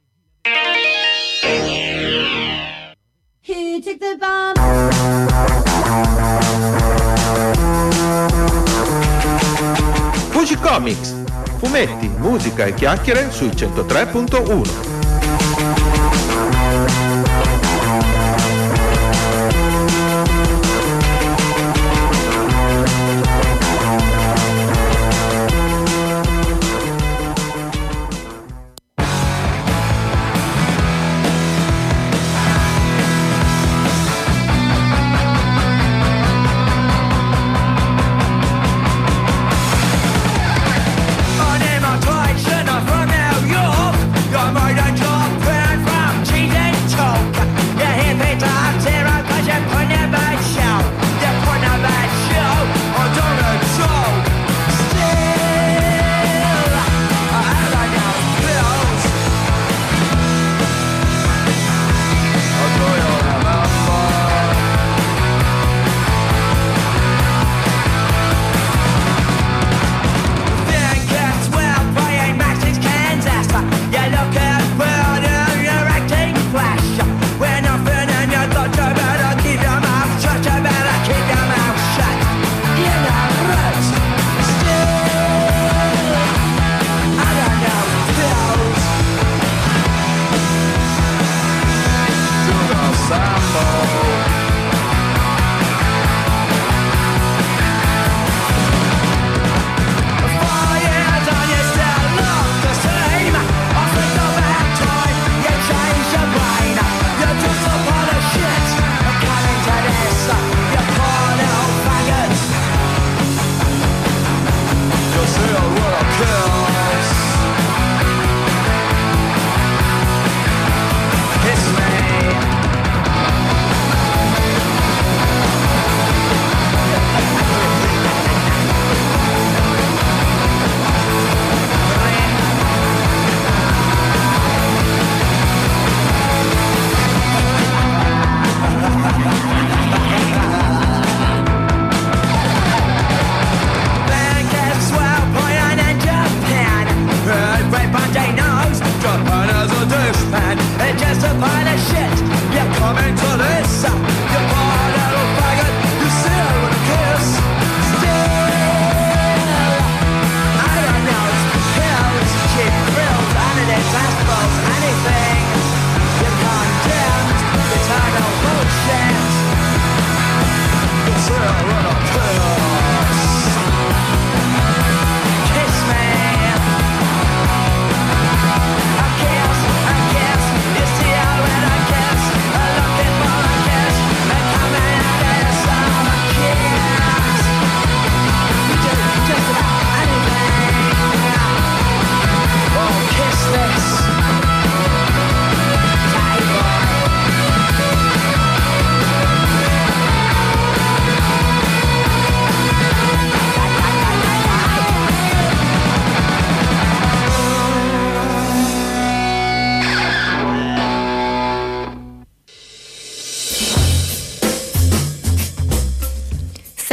Who took the bomb? Fuji Comics, fumetti, musica e chiacchiere sui 103.1. From New York, you're made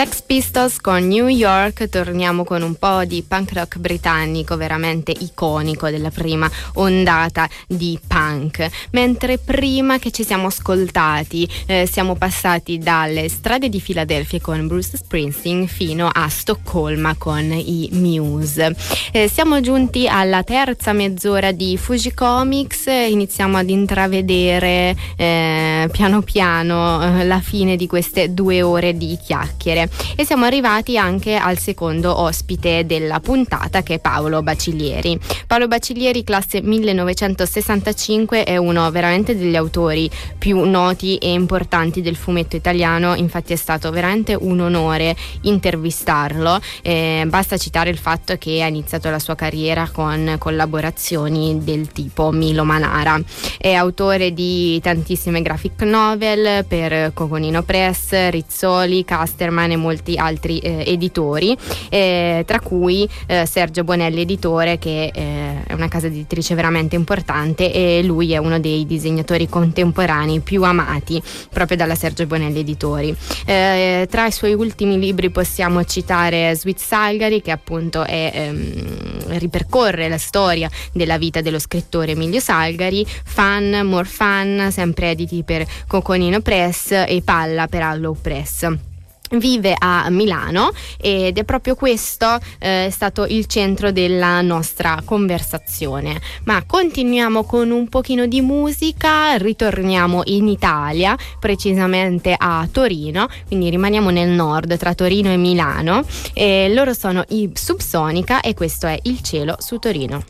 Sex Pistols con New York. Torniamo con un po' di punk rock britannico veramente iconico della prima ondata di punk. Mentre prima che ci siamo ascoltati siamo passati dalle strade di Filadelfia con Bruce Springsteen fino a Stoccolma con i Muse. Siamo giunti alla terza mezz'ora di Fuji Comics, iniziamo ad intravedere piano piano la fine di queste 2 ore di chiacchiere e siamo arrivati anche al secondo ospite della puntata, che è Paolo Bacilieri. Paolo Bacilieri, classe 1965, è uno veramente degli autori più noti e importanti del fumetto italiano, infatti è stato veramente un onore intervistarlo, basta citare il fatto che ha iniziato la sua carriera con collaborazioni del tipo Milo Manara. È autore di tantissime graphic novel per Coconino Press, Rizzoli, Casterman e molti altri editori, tra cui Sergio Bonelli editore, che è una casa editrice veramente importante, e lui è uno dei disegnatori contemporanei più amati proprio dalla Sergio Bonelli editori. Tra i suoi ultimi libri possiamo citare Sweet Salgari, che appunto ripercorre la storia della vita dello scrittore Emilio Salgari, Fun, More Fun, sempre editi per Coconino Press, e Palla per Allow Press. Vive a Milano ed è proprio questo stato il centro della nostra conversazione. Ma continuiamo con un pochino di musica, ritorniamo in Italia, precisamente a Torino, quindi rimaniamo nel nord tra Torino e Milano. Loro sono i Subsonica e questo è Il cielo su Torino.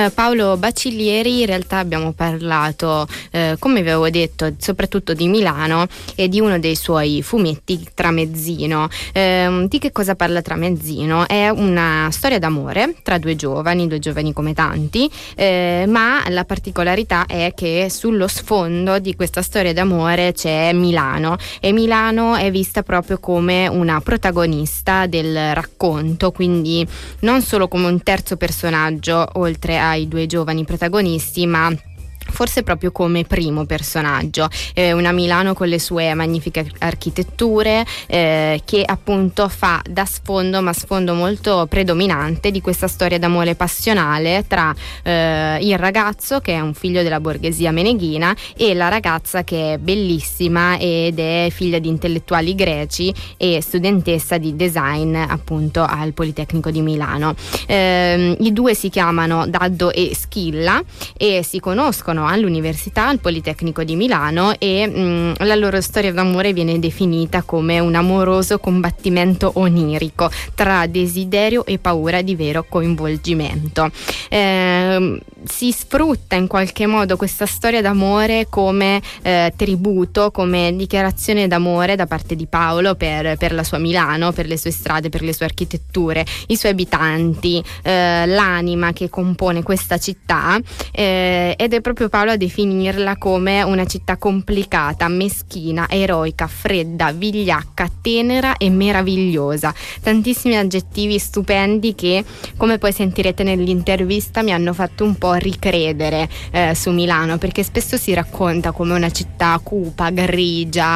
Paolo Bacilieri in realtà abbiamo parlato, come vi avevo detto, soprattutto di Milano e di uno dei suoi fumetti, Tramezzino. Di che cosa parla Tramezzino? È una storia d'amore tra due giovani come tanti, ma la particolarità è che sullo sfondo di questa storia d'amore c'è Milano, e Milano è vista proprio come una protagonista del racconto, quindi non solo come un terzo personaggio oltre ai due giovani protagonisti, ma forse proprio come primo personaggio. Una Milano con le sue magnifiche architetture, che appunto fa da sfondo, ma sfondo molto predominante, di questa storia d'amore passionale tra il ragazzo, che è un figlio della borghesia meneghina, e la ragazza, che è bellissima ed è figlia di intellettuali greci e studentessa di design appunto al Politecnico di Milano. I due si chiamano Daddo e Schilla e si conoscono all'università, al Politecnico di Milano, e la loro storia d'amore viene definita come un amoroso combattimento onirico tra desiderio e paura di vero coinvolgimento. Si sfrutta in qualche modo questa storia d'amore come tributo, come dichiarazione d'amore da parte di Paolo per la sua Milano, per le sue strade, per le sue architetture, i suoi abitanti, l'anima che compone questa città, ed è proprio Paolo a definirla come una città complicata, meschina, eroica, fredda, vigliacca, tenera e meravigliosa. Tantissimi aggettivi stupendi che, come poi sentirete nell'intervista, mi hanno fatto un po' ricredere su Milano, perché spesso si racconta come una città cupa, grigia,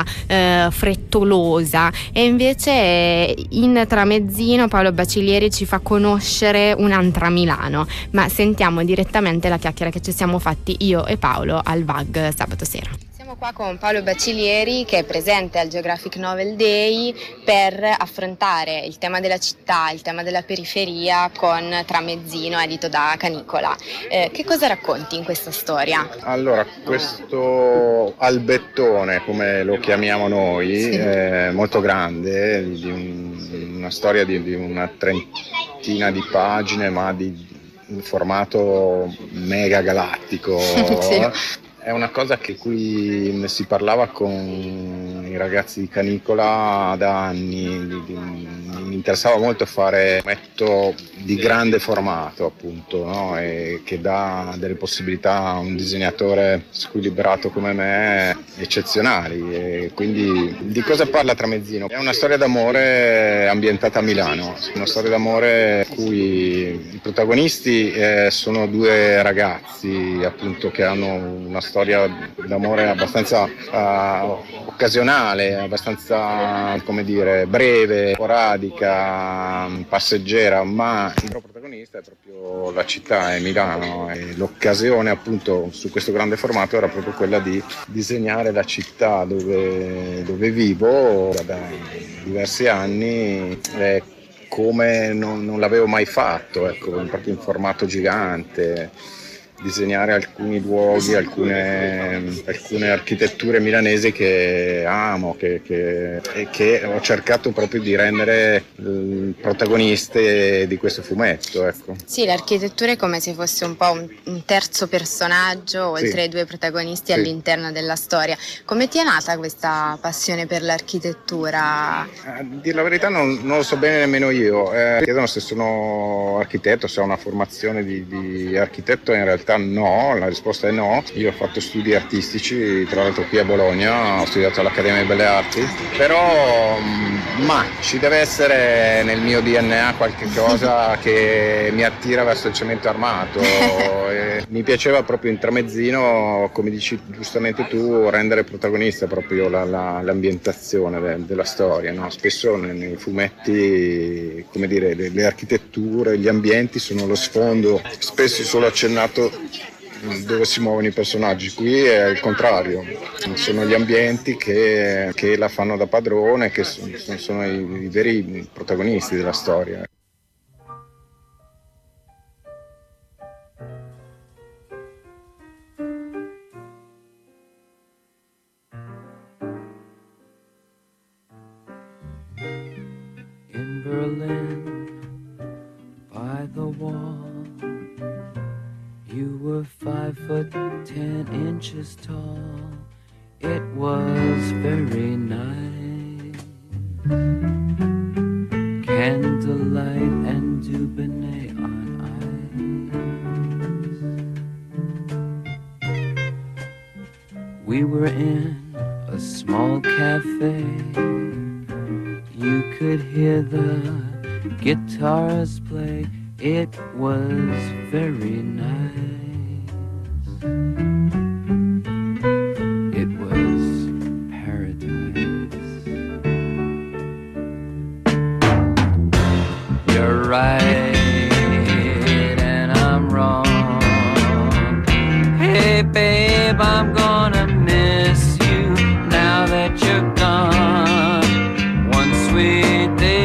frettolosa, e invece in Tramezzino Paolo Bacilieri ci fa conoscere un'altra Milano. Ma sentiamo direttamente la chiacchiera che ci siamo fatti io e Paolo al VAG sabato sera. Siamo qua con Paolo Bacilieri, che è presente al Geographic Novel Day per affrontare il tema della città, il tema della periferia con Tramezzino, edito da Canicola. Che cosa racconti in questa storia? Allora, questo albettone, come lo chiamiamo noi, sì, è molto grande, una storia di una trentina di pagine, ma di un formato mega galattico. Sì. È una cosa che cui si parlava con i ragazzi di Canicola da anni. Mi interessava molto fare un fumetto di grande formato, appunto, no? E che dà delle possibilità a un disegnatore squilibrato come me eccezionali. E quindi di cosa parla Tramezzino? È una storia d'amore ambientata a Milano, una storia d'amore in cui i protagonisti sono due ragazzi, appunto, che hanno una storia d'amore abbastanza occasionale, abbastanza, come dire, breve, sporadica, passeggera, ma il vero protagonista è proprio la città, è Milano, e l'occasione, appunto, su questo grande formato era proprio quella di disegnare la città dove vivo da diversi anni, come non l'avevo mai fatto, ecco, proprio in formato gigante. Disegnare alcuni luoghi, alcune architetture milanesi che amo, e che ho cercato proprio di rendere protagoniste di questo fumetto, ecco. Sì, l'architettura è come se fosse un po' un terzo personaggio oltre, sì, ai due protagonisti, sì, all'interno della storia. Come ti è nata questa passione per l'architettura? A dire la verità non lo so bene nemmeno io. Chiedono se sono architetto, se ho una formazione di architetto. In realtà no, la risposta è no. Io ho fatto studi artistici, tra l'altro qui a Bologna, ho studiato all'Accademia di Belle Arti, però ci deve essere nel mio DNA qualche cosa che mi attira verso il cemento armato. E mi piaceva proprio in Tramezzino, come dici giustamente tu, rendere protagonista proprio l'ambientazione della storia, no? Spesso nei fumetti, come dire, le architetture, gli ambienti sono lo sfondo, spesso solo accennato dove si muovono i personaggi. Qui è il contrario, sono gli ambienti che la fanno da padrone, che sono i veri protagonisti della storia. In Berlin, by the wall, foot 10 inches tall. It was very nice. Candlelight and Dubonnet on ice. We were in a small cafe. You could hear the guitars play. It was very nice. It was paradise. You're right and I'm wrong. Hey babe, I'm gonna miss you now that you're gone. One sweet day.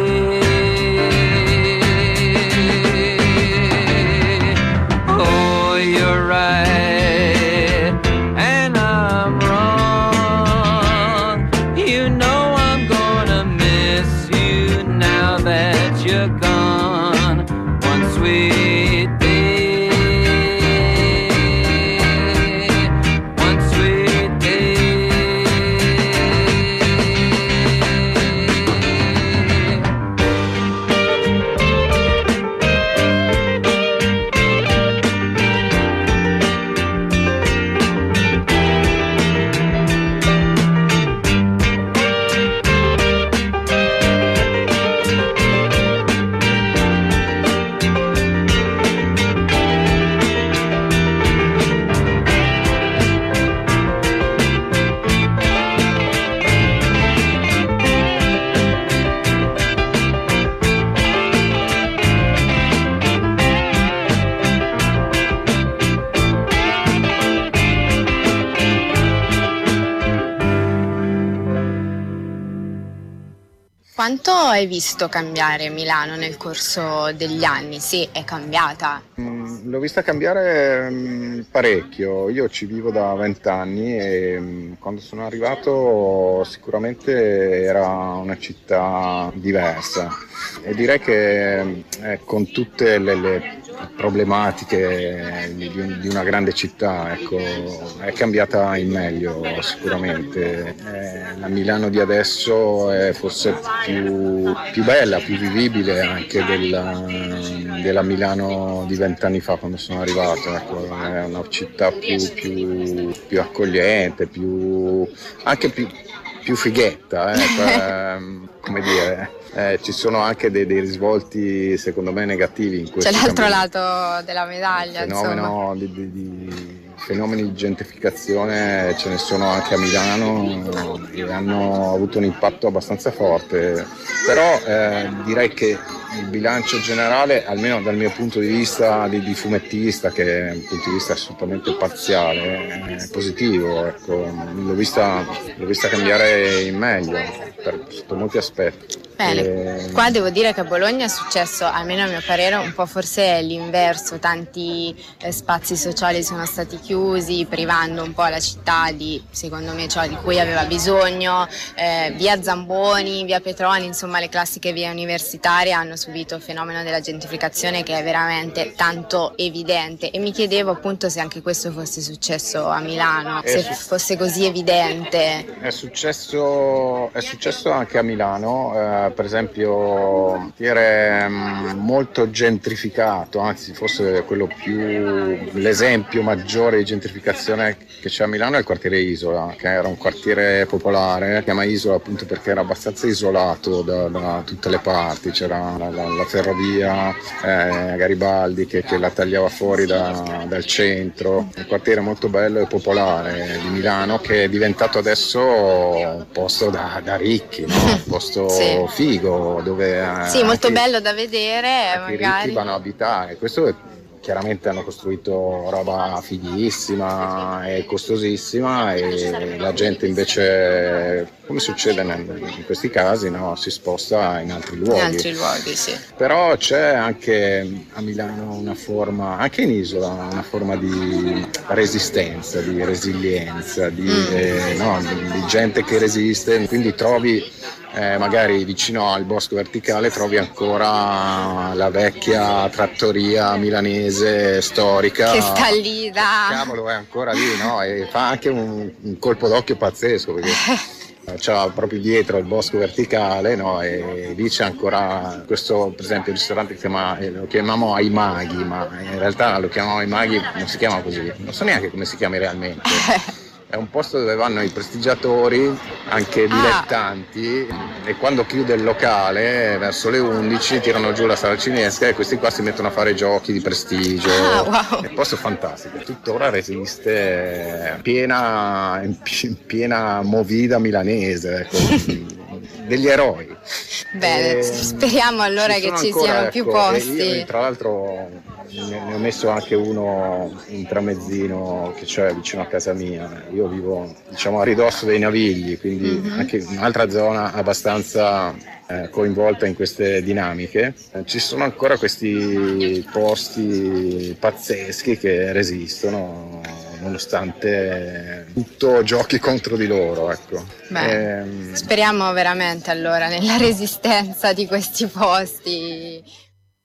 Quanto hai visto cambiare Milano nel corso degli anni? Sì, è cambiata. L'ho vista cambiare parecchio. Io ci vivo da 20 anni e quando sono arrivato sicuramente era una città diversa e direi che con tutte le problematiche di una grande città, ecco, è cambiata in meglio sicuramente. La Milano di adesso è forse più bella, più vivibile anche della Milano di 20 anni fa quando sono arrivato, ecco, è una città più accogliente, anche più fighetta, come dire. Ci sono anche dei risvolti secondo me negativi in questo. C'è l'altro lato della medaglia, fenomeni di gentrificazione ce ne sono anche a Milano e hanno avuto un impatto abbastanza forte, però direi che il bilancio generale, almeno dal mio punto di vista di fumettista, che è un punto di vista assolutamente parziale, è positivo, ecco. L'ho vista cambiare in meglio sotto molti aspetti. Bene, qua devo dire che a Bologna è successo, almeno a mio parere, un po' forse l'inverso, tanti spazi sociali sono stati chiusi, privando un po' la città di, secondo me, ciò di cui aveva bisogno. Via Zamboni, via Petroni, insomma le classiche vie universitarie hanno subito il fenomeno della gentrificazione che è veramente tanto evidente e mi chiedevo appunto se anche questo fosse successo a Milano, se fosse così evidente. È successo anche a Milano. Per esempio, un quartiere molto gentrificato, anzi forse l'esempio maggiore di gentrificazione che c'è a Milano è il quartiere Isola, che era un quartiere popolare, si chiama Isola appunto perché era abbastanza isolato da tutte le parti, c'era la ferrovia Garibaldi che la tagliava fuori dal centro, un quartiere molto bello e popolare di Milano che è diventato adesso un posto da ricchi, no? Un posto figo dove molto bello da vedere, magari i ricchi vanno a abitare. Questo chiaramente hanno costruito roba fighissima e costosissima e la gente invece, come succede in questi casi, no, si sposta in altri luoghi. In altri luoghi, sì. Però c'è anche a Milano una forma, anche in Isola, una forma di resistenza, di resilienza, di gente che resiste, quindi trovi magari vicino al Bosco Verticale trovi ancora la vecchia trattoria milanese storica che sta lì, cavolo, è ancora lì, no? E fa anche un colpo d'occhio pazzesco, perché c'ha proprio dietro il Bosco Verticale, no? E lì c'è ancora questo, per esempio, il ristorante che lo chiamiamo Ai Maghi, ma in realtà lo chiamiamo Ai Maghi, non si chiama così, non so neanche come si chiama realmente. È un posto dove vanno i prestigiatori, anche dilettanti, e quando chiude il locale verso le 11 tirano giù la saracinesca e questi qua si mettono a fare giochi di prestigio. Wow. È un posto fantastico, tuttora resiste, in piena movida milanese, ecco, degli eroi. Bene, speriamo allora che ci siano più posti. Io, tra l'altro, ne ho messo anche uno in tramezzino che c'è vicino a casa mia. Io vivo, diciamo, a ridosso dei Navigli, quindi anche un'altra zona abbastanza coinvolta in queste dinamiche. Ci sono ancora questi posti pazzeschi che resistono nonostante tutto giochi contro di loro, ecco. Speriamo veramente allora nella resistenza di questi posti.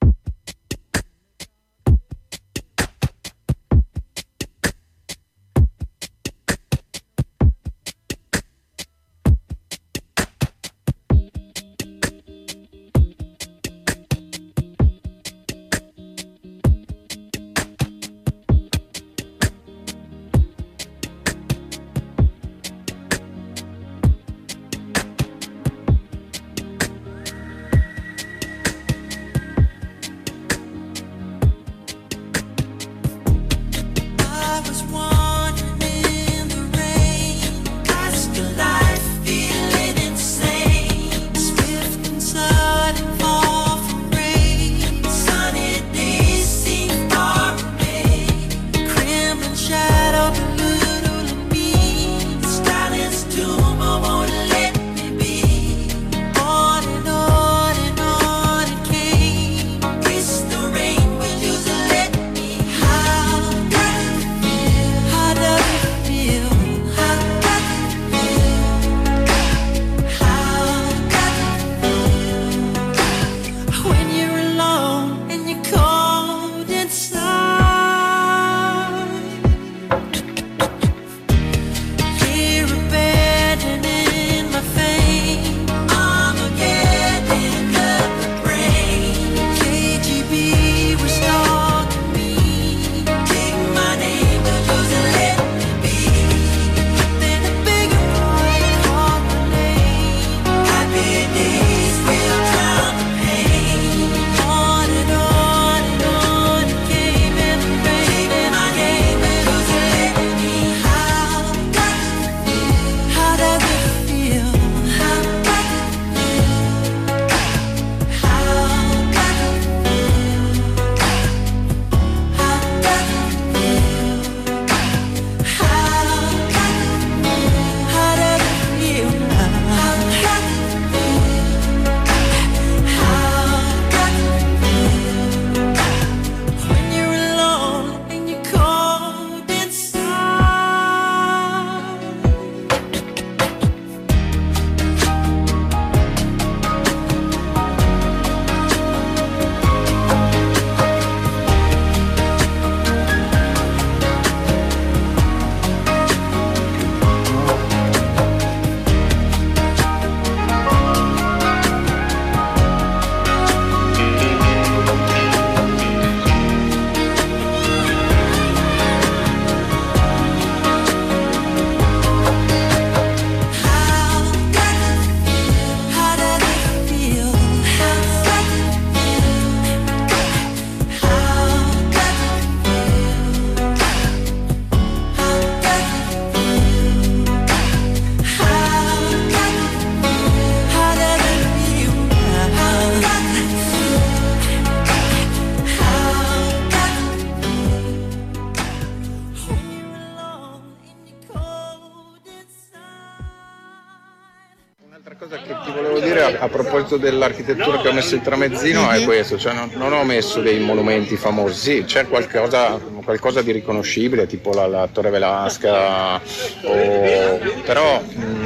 A proposito dell'architettura che ho messo il tramezzino è questo, cioè non ho messo dei monumenti famosi, sì, c'è qualcosa di riconoscibile, tipo la Torre Velasca, però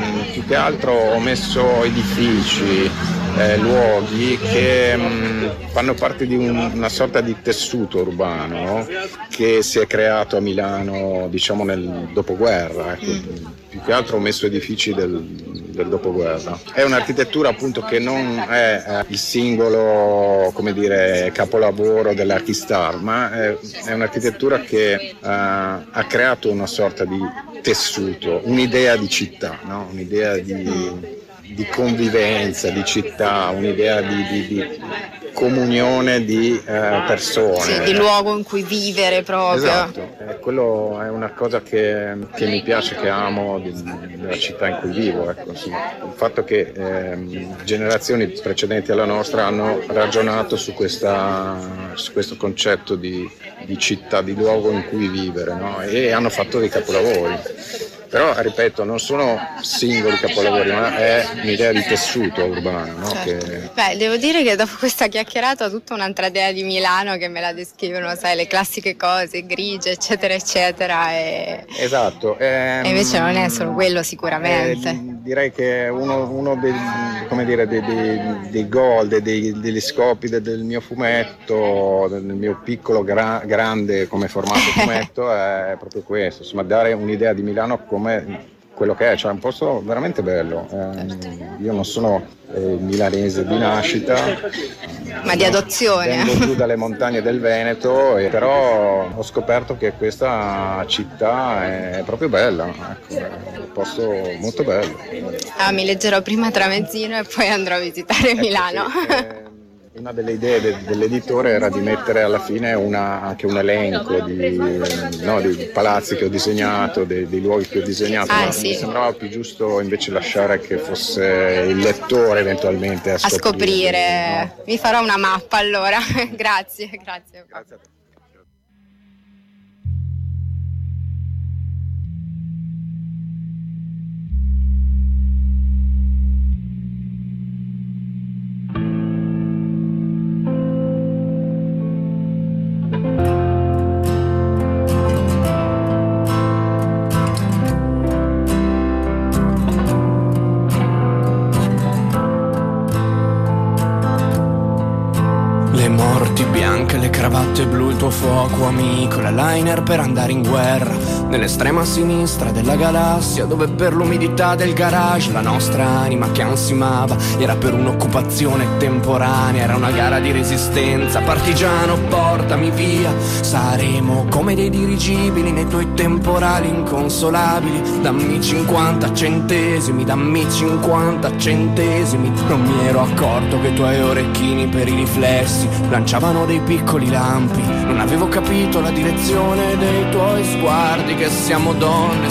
più che altro ho messo edifici, luoghi che fanno parte di una sorta di tessuto urbano che si è creato a Milano, diciamo, nel dopoguerra. Ecco. Più che altro ho messo edifici del dopoguerra. È un'architettura appunto che non è il singolo, come dire, capolavoro dell'Archistar, ma è un'architettura che ha creato una sorta di tessuto, un'idea di città, no? Un'idea di convivenza, di città, un'idea di comunione di persone. Sì, di luogo in cui vivere proprio. Esatto, quello è una cosa che mi piace, che amo della città in cui vivo. Ecco, sì. Il fatto che generazioni precedenti alla nostra hanno ragionato su questo concetto di città, di luogo in cui vivere, no? E hanno fatto dei capolavori. Però, ripeto, non sono singoli capolavori, ma è un'idea di tessuto urbano, no? Certo. Beh, devo dire che dopo questa chiacchierata ho tutta un'altra idea di Milano che me la descrivono, sai, le classiche cose, grigie, eccetera, eccetera. Esatto. E invece non è solo quello, sicuramente. Direi che uno dei goal, degli scopi del mio fumetto, del mio piccolo grande come formato fumetto, è proprio questo, insomma, dare un'idea di Milano come quello che è, cioè un posto veramente bello. Io non sono milanese di nascita, ma di adozione. Vengo giù dalle montagne del Veneto, però ho scoperto che questa città è proprio bella, ecco, è un posto molto bello. Mi leggerò prima Tramezzino e poi andrò a visitare Milano. Una delle idee dell'editore era di mettere alla fine anche un elenco di palazzi che ho disegnato, dei luoghi che ho disegnato, ma sì. Mi sembrava più giusto invece lasciare che fosse il lettore eventualmente a scoprire. No? Mi farò una mappa allora. Grazie. Grazie a te. Le cravatte blu, il tuo fuoco amico, la liner per andare in guerra, nell'estrema sinistra della galassia, dove per l'umidità del garage la nostra anima che ansimava era per un'occupazione temporanea, era una gara di resistenza. Partigiano, portami via, saremo come dei dirigibili nei tuoi temporali inconsolabili. Dammi 50 centesimi, dammi 50 centesimi. Non mi ero accorto che i tuoi orecchini per i riflessi lanciavano dei piccoli lampi. Non avevo capito la direzione dei tuoi sguardi, che siamo donne,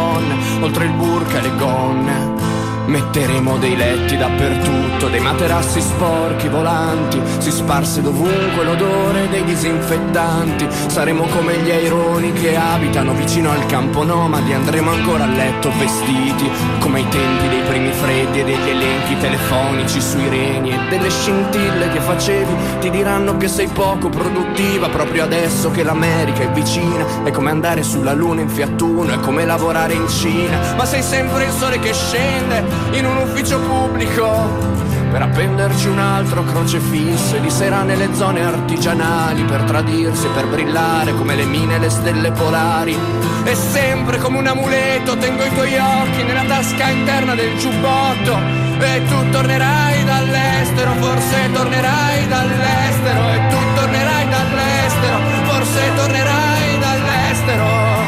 oltre il burka e le gonne. Metteremo dei letti dappertutto, dei materassi sporchi volanti, si sparse dovunque l'odore dei disinfettanti. Saremo come gli aironi che abitano vicino al campo nomadi, andremo ancora a letto vestiti come ai tempi dei primi freddi e degli elenchi telefonici sui reni e delle scintille che facevi. Ti diranno che sei poco produttiva proprio adesso che l'America è vicina. È come andare sulla luna in Fiat Uno, è come lavorare in Cina. Ma sei sempre il sole che scende in un ufficio pubblico per appenderci un altro crocefisso, e di sera nelle zone artigianali per tradirsi e per brillare come le mine e le stelle polari. E sempre come un amuleto tengo i tuoi occhi nella tasca interna del giubbotto. E tu tornerai dall'estero, forse tornerai dall'estero. E tu tornerai dall'estero, forse tornerai dall'estero.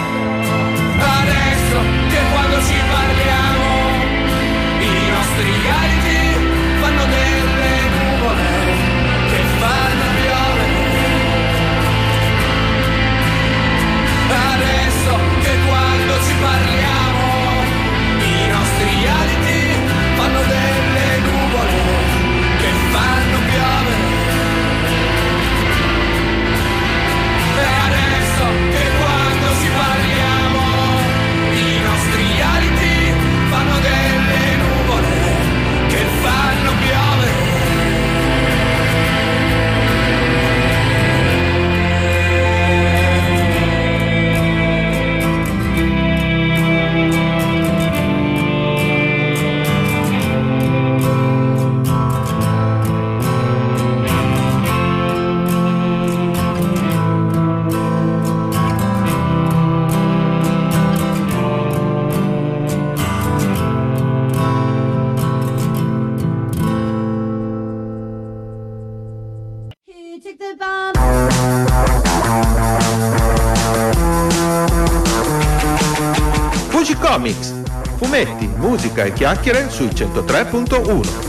Adesso che quando ci parliamo i nostri reality fanno delle nuvole che fanno piovere. Adesso che quando ci parliamo i nostri reality fanno delle nuvole che fanno piovere. Comics. Fumetti, musica e chiacchiere sui 103.1.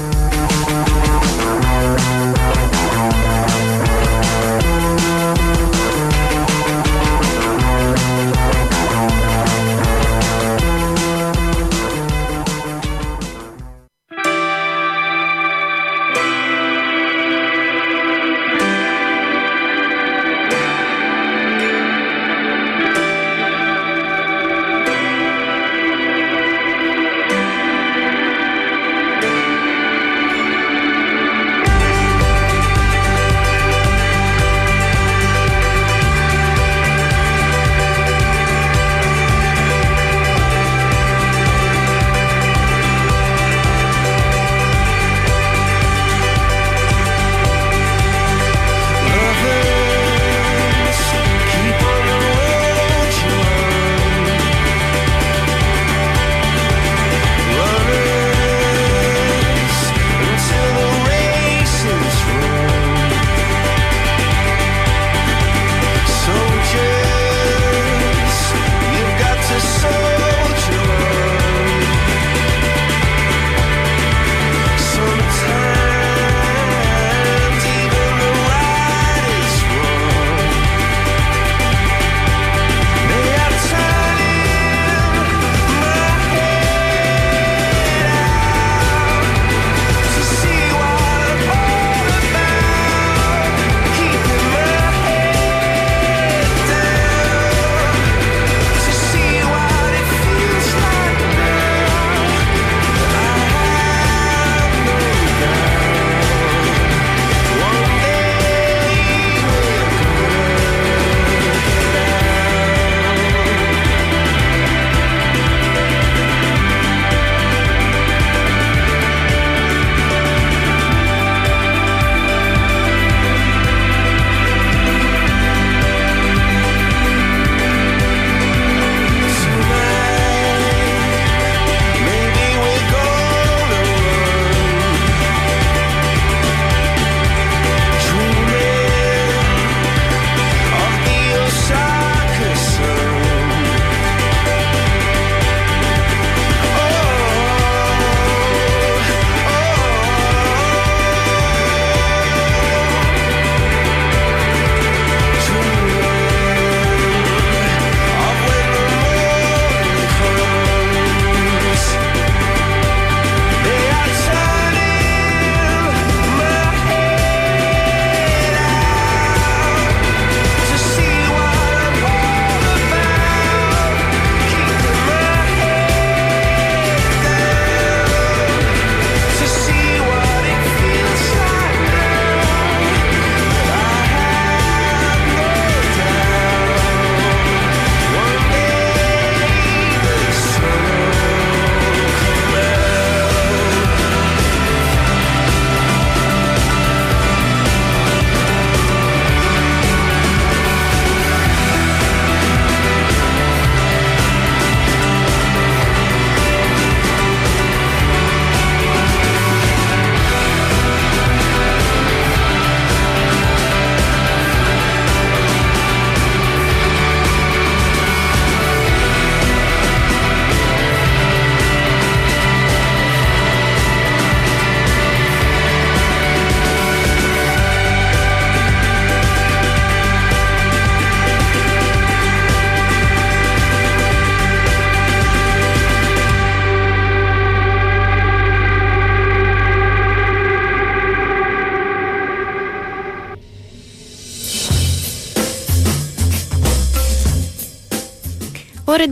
Ore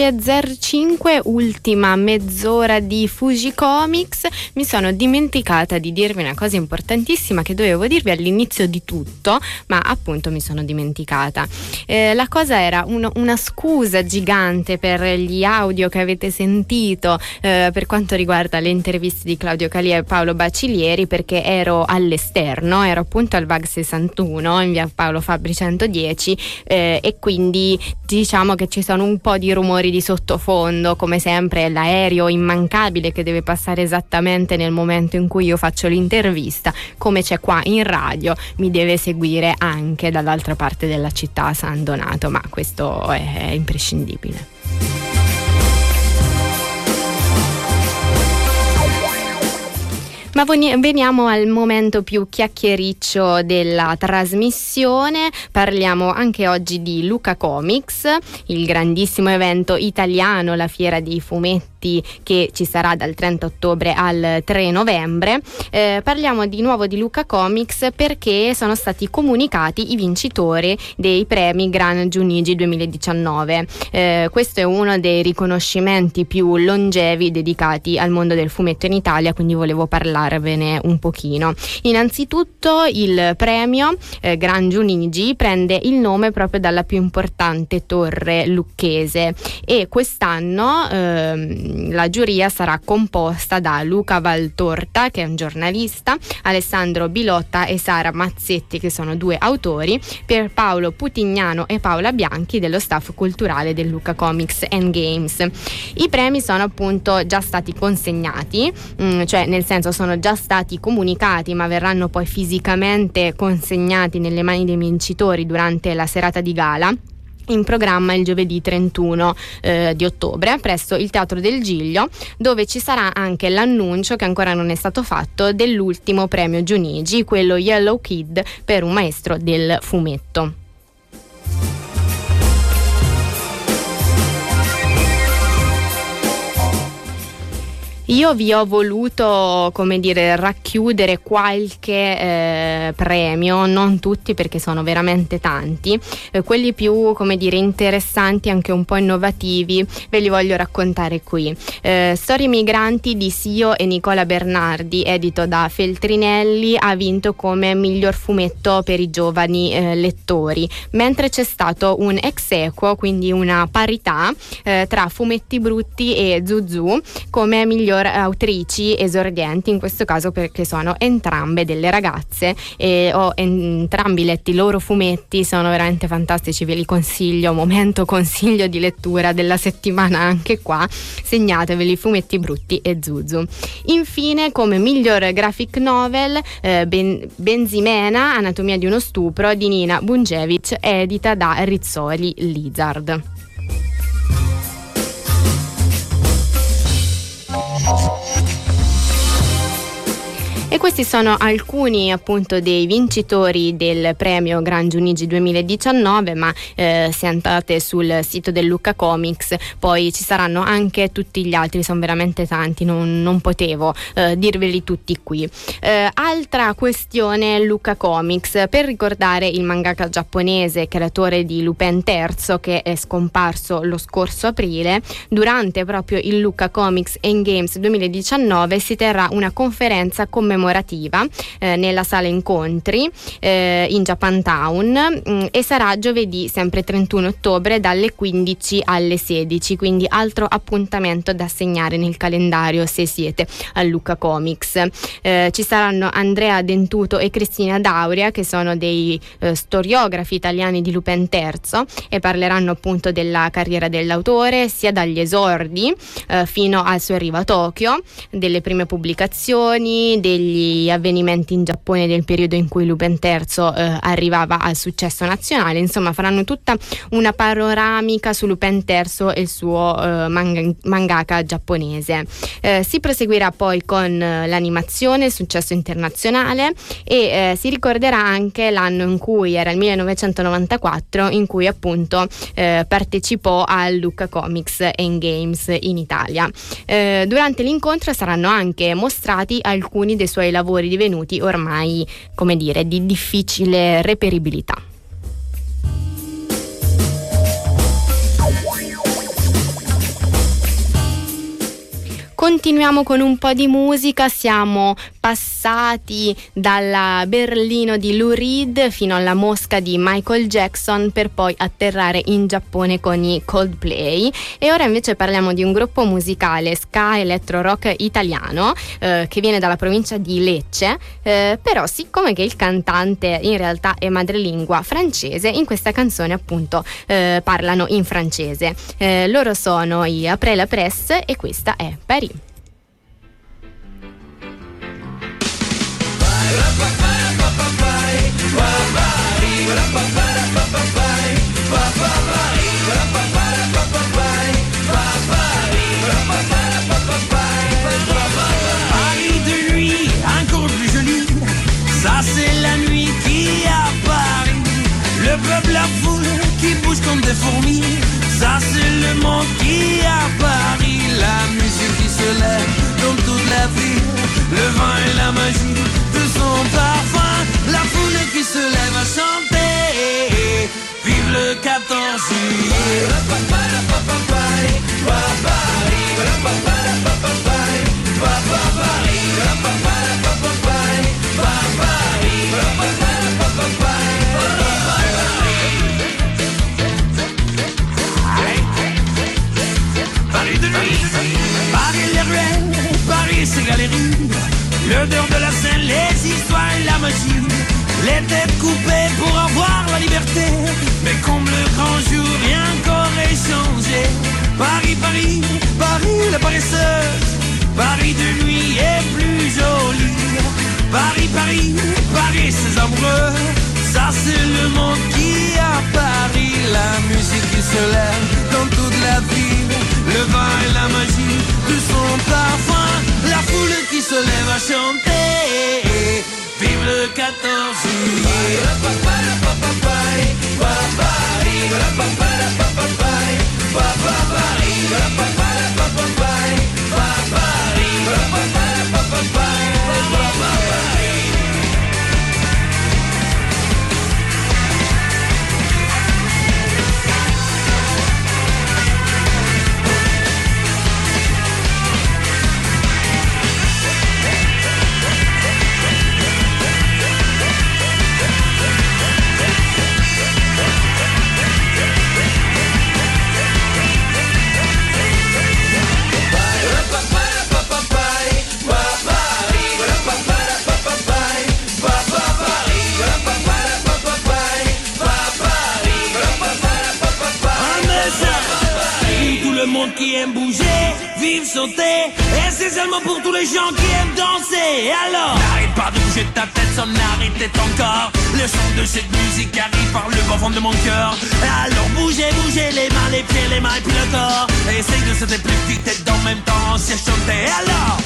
12.05, ultima mezz'ora di Fuji Comics. Mi sono dimenticata di dirvi una cosa importantissima che dovevo dirvi all'inizio di tutto, ma appunto mi sono dimenticata. La cosa era una scusa gigante per gli audio che avete sentito per quanto riguarda le interviste di Claudio Calia e Paolo Bacilieri, perché ero all'esterno, ero appunto al VAG 61 in via Paolo Fabbri 110 e quindi diciamo che ci sono un po' di rumori di sottofondo, come sempre l'aereo immancabile che deve passare esattamente nel momento in cui io faccio l'intervista, come c'è qua in radio, mi deve seguire anche dall'altra parte della città, San Donato, ma questo è imprescindibile. Ma veniamo al momento più chiacchiericcio della trasmissione. Parliamo anche oggi di Lucca Comics, il grandissimo evento italiano, la fiera dei fumetti che ci sarà dal 30 ottobre al 3 novembre. Parliamo di nuovo di Lucca Comics perché sono stati comunicati i vincitori dei premi Gran Giunigi 2019. Questo è uno dei riconoscimenti più longevi dedicati al mondo del fumetto in Italia, quindi volevo parlarvene un pochino. Innanzitutto il premio Gran Giunigi prende il nome proprio dalla più importante torre lucchese e quest'anno la giuria sarà composta da Luca Valtorta, che è un giornalista, Alessandro Bilotta e Sara Mazzetti, che sono due autori, Pierpaolo Putignano e Paola Bianchi dello staff culturale del Lucca Comics and Games. I premi sono appunto già stati consegnati, cioè nel senso sono già stati comunicati, ma verranno poi fisicamente consegnati nelle mani dei vincitori durante la serata di gala in programma il giovedì 31 di ottobre presso il Teatro del Giglio, dove ci sarà anche l'annuncio, che ancora non è stato fatto, dell'ultimo premio Giunigi, quello Yellow Kid per un maestro del fumetto. Io vi ho voluto, come dire, racchiudere qualche premio, non tutti perché sono veramente tanti, quelli più, come dire, interessanti, anche un po' innovativi, ve li voglio raccontare qui. Storie migranti di Sio e Nicola Bernardi, edito da Feltrinelli, ha vinto come miglior fumetto per i giovani lettori, mentre c'è stato un ex aequo, quindi una parità tra Fumetti Brutti e Zuzu come miglior autrici esordienti, in questo caso perché sono entrambe delle ragazze e ho entrambi letti i loro fumetti, sono veramente fantastici, ve li consiglio, momento consiglio di lettura della settimana anche qua, segnateveli Fumetti Brutti e Zuzu. Infine come miglior graphic novel Benzimena, Anatomia di uno stupro di Nina Bungevic, edita da Rizzoli Lizard. E questi sono alcuni appunto dei vincitori del premio Gran Giunigi 2019, ma se andate sul sito del Lucca Comics poi ci saranno anche tutti gli altri, sono veramente tanti, non potevo dirveli tutti qui. Altra questione Lucca Comics, per ricordare il mangaka giapponese creatore di Lupin III, che è scomparso lo scorso aprile, durante proprio il Lucca Comics and Games 2019 si terrà una conferenza commemorativa nella sala incontri in Japantown e sarà giovedì sempre 31 ottobre dalle 15 alle 16, quindi altro appuntamento da segnare nel calendario se siete al Lucca Comics. Ci saranno Andrea Dentuto e Cristina Dauria, che sono dei storiografi italiani di Lupin III, e parleranno appunto della carriera dell'autore, sia dagli esordi fino al suo arrivo a Tokyo, delle prime pubblicazioni, degli avvenimenti in Giappone del periodo in cui Lupin III arrivava al successo nazionale. Insomma, faranno tutta una panoramica su Lupin III e il suo mangaka giapponese. Si proseguirà poi con l'animazione, il successo internazionale, e si ricorderà anche l'anno in cui era il 1994, in cui appunto partecipò al Lucca Comics and Games in Italia. Durante l'incontro saranno anche mostrati alcuni dei suoi lavori divenuti ormai, come dire, di difficile reperibilità. Continuiamo con un po' di musica, siamo passati dalla Berlino di Lou Reed fino alla Mosca di Michael Jackson per poi atterrare in Giappone con i Coldplay, e ora invece parliamo di un gruppo musicale ska electro rock italiano che viene dalla provincia di Lecce, però siccome che il cantante in realtà è madrelingua francese, in questa canzone appunto parlano in francese. Loro sono i Après la Presse e questa è Paris. Paris de nuit, ces galeries, l'odeur de la scène, les histoires et la magie, les têtes coupées pour avoir la liberté, mais comme le grand jour, rien qu'aurait changé. Paris, Paris, Paris la paresseuse, Paris de nuit est plus joli. Paris, Paris, Paris ses amoureux, ça c'est le monde qui a Paris. La musique qui se lève dans toute la ville, le vin et la magie de son parfum, la foule qui se lève à chanter. Vive le 14 juillet. Qui aime bouger, vivre, sauter, et c'est seulement pour tous les gens qui aiment danser. Alors, n'arrête pas de bouger ta tête sans arrêter ton corps. Le son de cette musique arrive par le bas fond de mon cœur. Alors bougez, bougez les mains, les pieds, les mains et puis le corps. Essaye de sauter plus vite et en même temps on s'y chanter. Alors,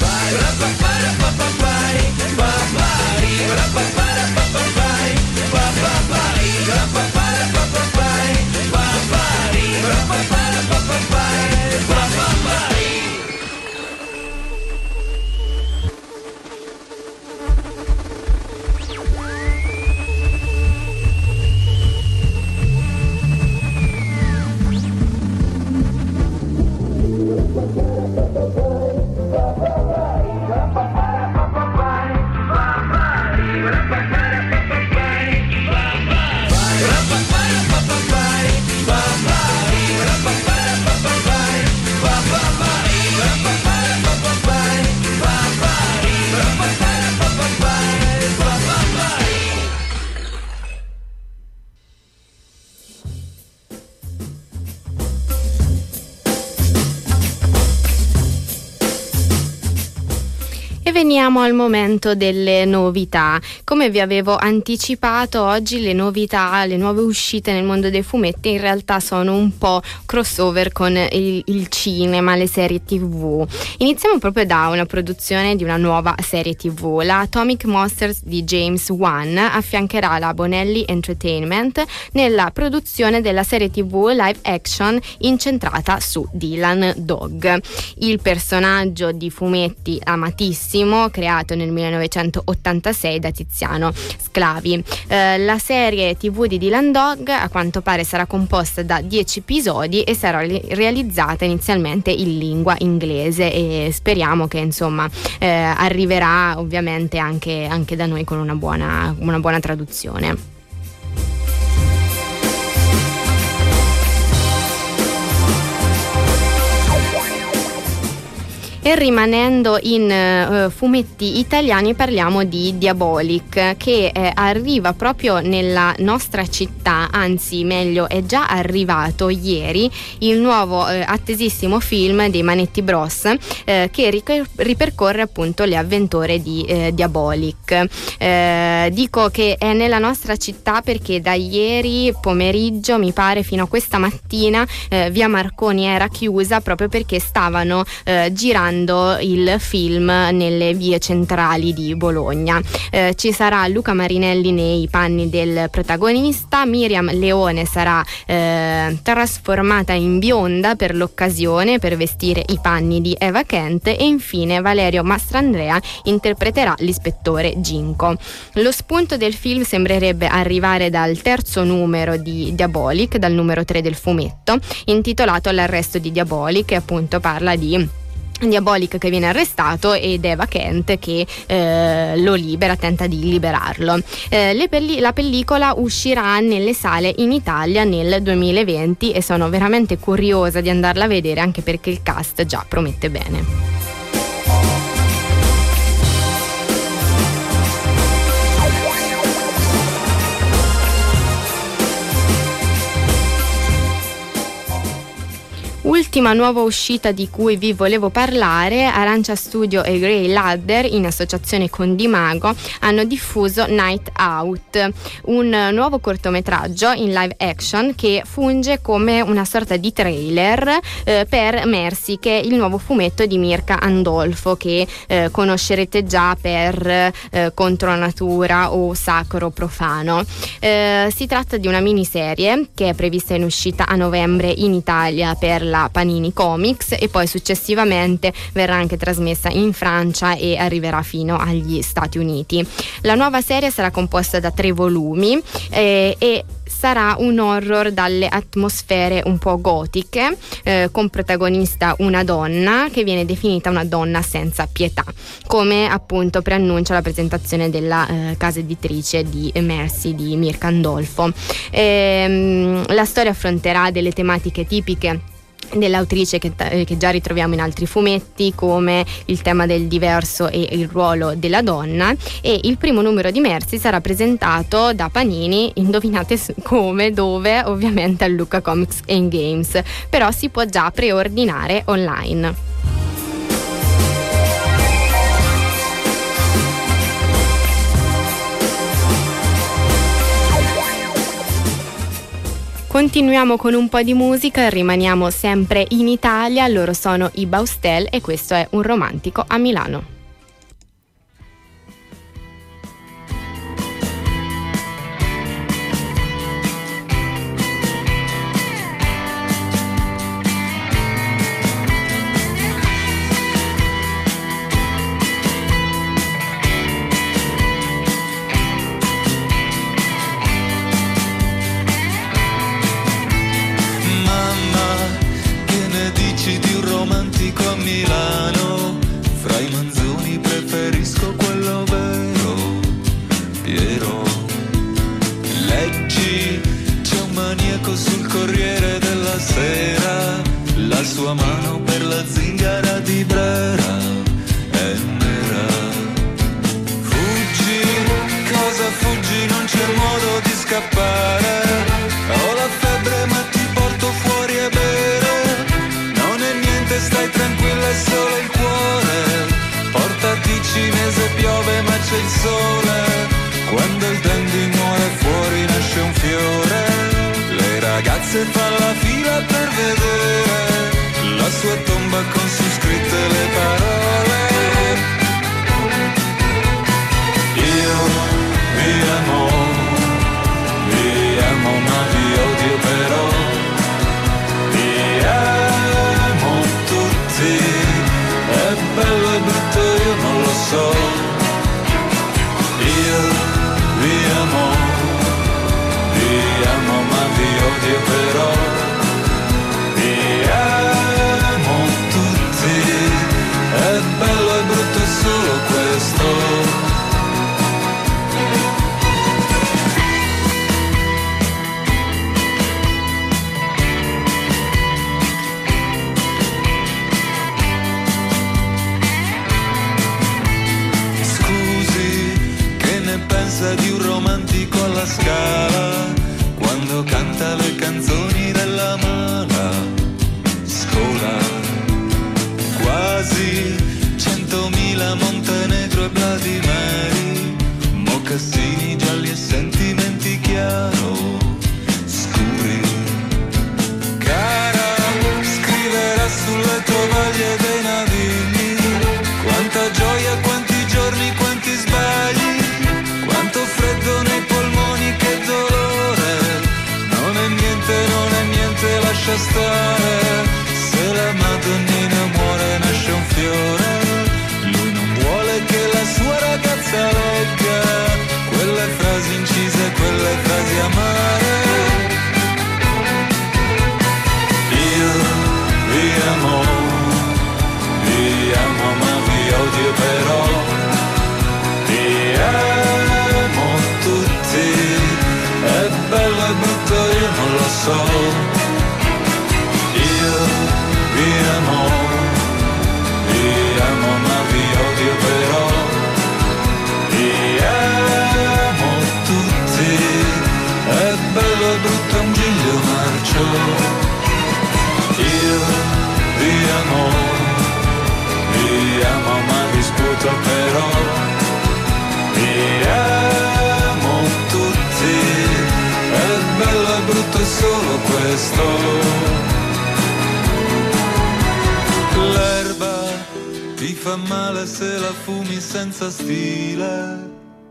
veniamo al momento delle novità. Come vi avevo anticipato, oggi le novità, le nuove uscite nel mondo dei fumetti in realtà sono un po' crossover con il cinema, le serie TV. Iniziamo proprio da una produzione di una nuova serie TV. La Atomic Monsters di James Wan affiancherà la Bonelli Entertainment nella produzione della serie TV live action incentrata su Dylan Dog, il personaggio di fumetti amatissimo creato nel 1986 da Tiziano Sclavi. La serie TV di Dylan Dog a quanto pare sarà composta da 10 episodi e sarà realizzata inizialmente in lingua inglese e speriamo che insomma arriverà ovviamente anche da noi con una buona traduzione. E rimanendo in fumetti italiani parliamo di Diabolic, che arriva proprio nella nostra città, anzi meglio è già arrivato ieri il nuovo attesissimo film dei Manetti Bros che ripercorre appunto le avventure di Diabolic. Dico che è nella nostra città perché da ieri pomeriggio, mi pare fino a questa mattina, via Marconi era chiusa proprio perché stavano girando il film nelle vie centrali di Bologna. Ci sarà Luca Marinelli nei panni del protagonista, Miriam Leone sarà trasformata in bionda per l'occasione per vestire i panni di Eva Kent e infine Valerio Mastrandrea interpreterà l'ispettore Ginko. Lo spunto del film sembrerebbe arrivare dal terzo numero di Diabolic, dal numero 3 del fumetto, intitolato L'arresto di Diabolic, che appunto parla di Diabolic che viene arrestato ed Eva Kent che lo libera, tenta di liberarlo. La pellicola uscirà nelle sale in Italia nel 2020 e sono veramente curiosa di andarla a vedere, anche perché il cast già promette bene. L'ultima nuova uscita di cui vi volevo parlare, Arancia Studio e Grey Ladder in associazione con Dimago hanno diffuso Night Out, un nuovo cortometraggio in live action che funge come una sorta di trailer per Mercy, che è il nuovo fumetto di Mirka Andolfo, che conoscerete già per Contro Natura o Sacro Profano. Si tratta di una miniserie che è prevista in uscita a novembre in Italia per la Panini Comics e poi successivamente verrà anche trasmessa in Francia e arriverà fino agli Stati Uniti. La nuova serie sarà composta da 3 volumi e sarà un horror dalle atmosfere un po' gotiche, con protagonista una donna che viene definita una donna senza pietà, come appunto preannuncia la presentazione della casa editrice di Mercy di Mirka Andolfo. La storia affronterà delle tematiche tipiche dell'autrice che già ritroviamo in altri fumetti, come il tema del diverso e il ruolo della donna, e il primo numero di Mercy sarà presentato da Panini, indovinate come, dove? Ovviamente al Lucca Comics and Games, però si può già preordinare online. Continuiamo con un po' di musica, rimaniamo sempre in Italia, loro sono i Baustel e questo è Un romantico a Milano. Milano, fra i manzoni preferisco quello vero, Piero. Leggi, c'è un maniaco sul Corriere della Sera, la sua mano per la zingara di Brera è nera. Fuggi, cosa fuggi? Non c'è modo di scappare, ho la febbre ma ti porto fuori a bere, non è niente, stai tranquilla, è solo il cuore, portati cinese, piove ma c'è il sole, quando il dandy muore fuori nasce un fiore, le ragazze fanno la fila per vedere la sua tomba con su scritte le parole. Io vi amo, ma vi odio però, vi amo tutti, è bello e brutto io non lo so. Io vi amo, ma vi odio però, vi amo tutti, è bello e brutto è solo questo. Di un romantico alla Scala, quando canta le canzoni della mala scuola, quasi 100.000 Montenegro e Vladimiri, mocassini gialli e sentimenti chiaro scuri. Cara scriverà sulle tovaglie dei navigli, quanta gioia, quanti giorni, quanti sbagli, quanto freddo nei polmoni che tutto però vi amo tutti, è bello e brutto è solo questo. L'erba ti fa male se la fumi senza stile.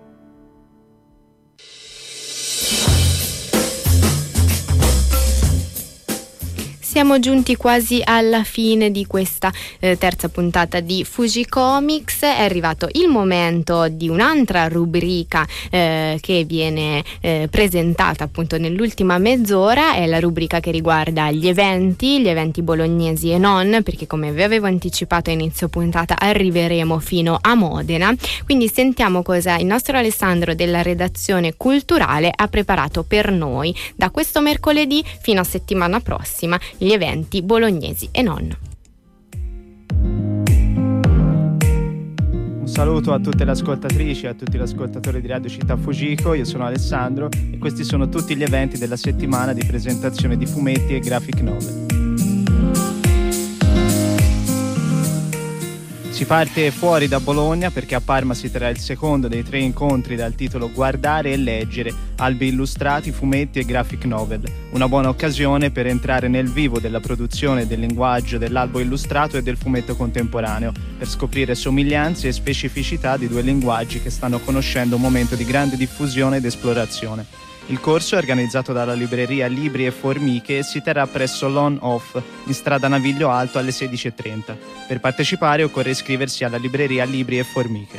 Siamo giunti quasi alla fine di questa terza puntata di Fuji Comics. È arrivato il momento di un'altra rubrica che viene presentata appunto nell'ultima mezz'ora. È la rubrica che riguarda gli eventi bolognesi e non, perché come vi avevo anticipato a inizio puntata arriveremo fino a Modena. Quindi sentiamo cosa il nostro Alessandro della redazione culturale ha preparato per noi da questo mercoledì fino a settimana prossima, gli eventi bolognesi e non. Un saluto a tutte le ascoltatrici e a tutti gli ascoltatori di Radio Città Fujiko. Io sono Alessandro e questi sono tutti gli eventi della settimana di presentazione di fumetti e graphic novel. Si parte fuori da Bologna perché a Parma si terrà il secondo dei 3 incontri dal titolo Guardare e leggere, albi illustrati, fumetti e graphic novel. Una buona occasione per entrare nel vivo della produzione del linguaggio dell'albo illustrato e del fumetto contemporaneo, per scoprire somiglianze e specificità di 2 linguaggi che stanno conoscendo un momento di grande diffusione ed esplorazione. Il corso è organizzato dalla libreria Libri e Formiche e si terrà presso l'On Off in strada Naviglio Alto alle 16:30. Per partecipare occorre iscriversi alla libreria Libri e Formiche.